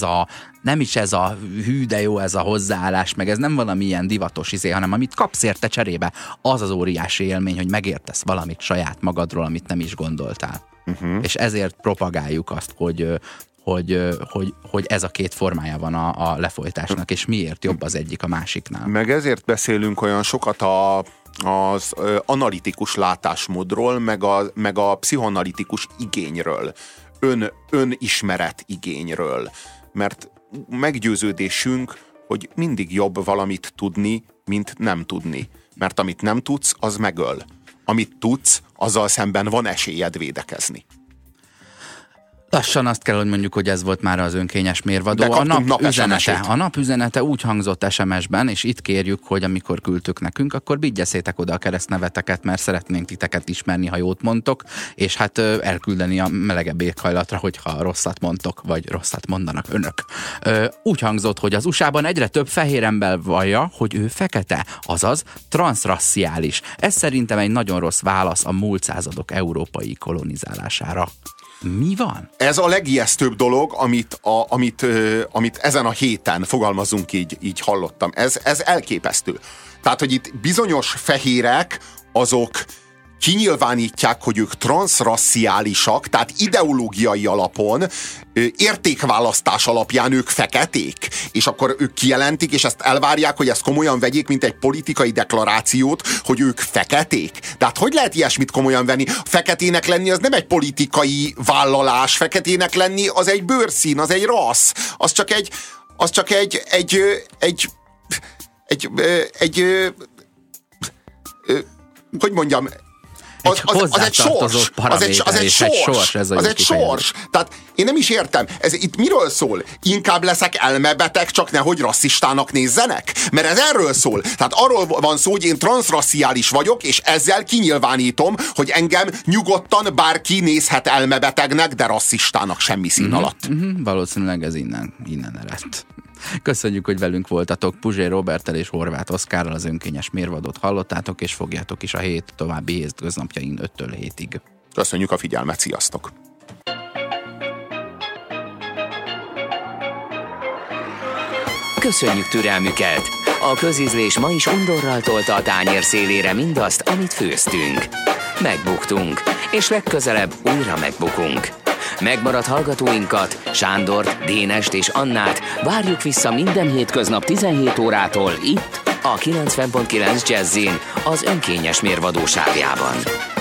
B: is ez a hű, de jó ez a hozzáállás, meg ez nem valami ilyen divatos hanem amit kapsz érte cserébe, az az óriási élmény, hogy megértesz valamit saját magadról, amit nem is gondoltál. És ezért propagáljuk azt, hogy ez a két formája van a lefolytásnak, és miért jobb az egyik a másiknál.
C: Meg ezért beszélünk olyan sokat az analitikus látásmódról, meg a pszichoanalitikus igényről, önismeret igényről, mert meggyőződésünk, hogy mindig jobb valamit tudni, mint nem tudni. Mert amit nem tudsz, az megöl. Amit tudsz, azzal szemben van esélyed védekezni.
B: Lassan azt kell, hogy mondjuk, hogy ez volt már az önkényes mérvadó. A nap üzenete úgy hangzott SMS-ben, és itt kérjük, hogy amikor küldtük nekünk, akkor vigyeszétek oda a keresztneveteket, mert szeretnénk titeket ismerni, ha jót mondtok, és hát elküldeni a melegebb éghajlatra, hogyha rosszat mondtok, vagy rosszat mondanak önök. Úgy hangzott, hogy az USA-ban egyre több fehér ember vallja, hogy ő fekete, azaz transzrassziális. Ez szerintem egy nagyon rossz válasz a múlt századok európai kolonizálására. Mi van?
C: Ez a legijesztőbb dolog, amit ezen a héten, fogalmazunk így hallottam. Ez elképesztő. Tehát, hogy itt bizonyos fehérek, azok kinyilvánítják, hogy ők transzrassziálisak, tehát ideológiai alapon, értékválasztás alapján ők feketék, és akkor ők kijelentik, és ezt elvárják, hogy ezt komolyan vegyék, mint egy politikai deklarációt, hogy ők feketék. De hát hogy lehet ilyesmit komolyan venni? Feketének lenni az nem egy politikai vállalás, feketének lenni az egy bőrszín, az egy rassz, az csak hogy mondjam, az egy sors. Az egy sors. Tehát én nem is értem. Ez itt miről szól? Inkább leszek elmebeteg, csak nehogy rasszistának nézzenek? Mert ez erről szól. Tehát arról van szó, hogy én transzrassziális vagyok, és ezzel kinyilvánítom, hogy engem nyugodtan bárki nézhet elmebetegnek, de rasszistának semmi szín alatt.
B: Valószínűleg ez innen eredt. Köszönjük, hogy velünk voltatok. Puzsér Roberttel és Horváth Oszkárral az önkényes mérvadót hallottátok, és fogjátok is a hét további hétköznapjain 5-től 7-ig.
C: Köszönjük a figyelmet, sziasztok!
A: Köszönjük türelmüket! A közízlés ma is undorral tolta a tányér szélére mindazt, amit főztünk. Megbuktunk, és legközelebb újra megbukunk. Megmaradt hallgatóinkat, Sándort, Dénest és Annát várjuk vissza minden hétköznap 17 órától itt, a 90.9 Jazzin, az önkényes mérvadó sávjában.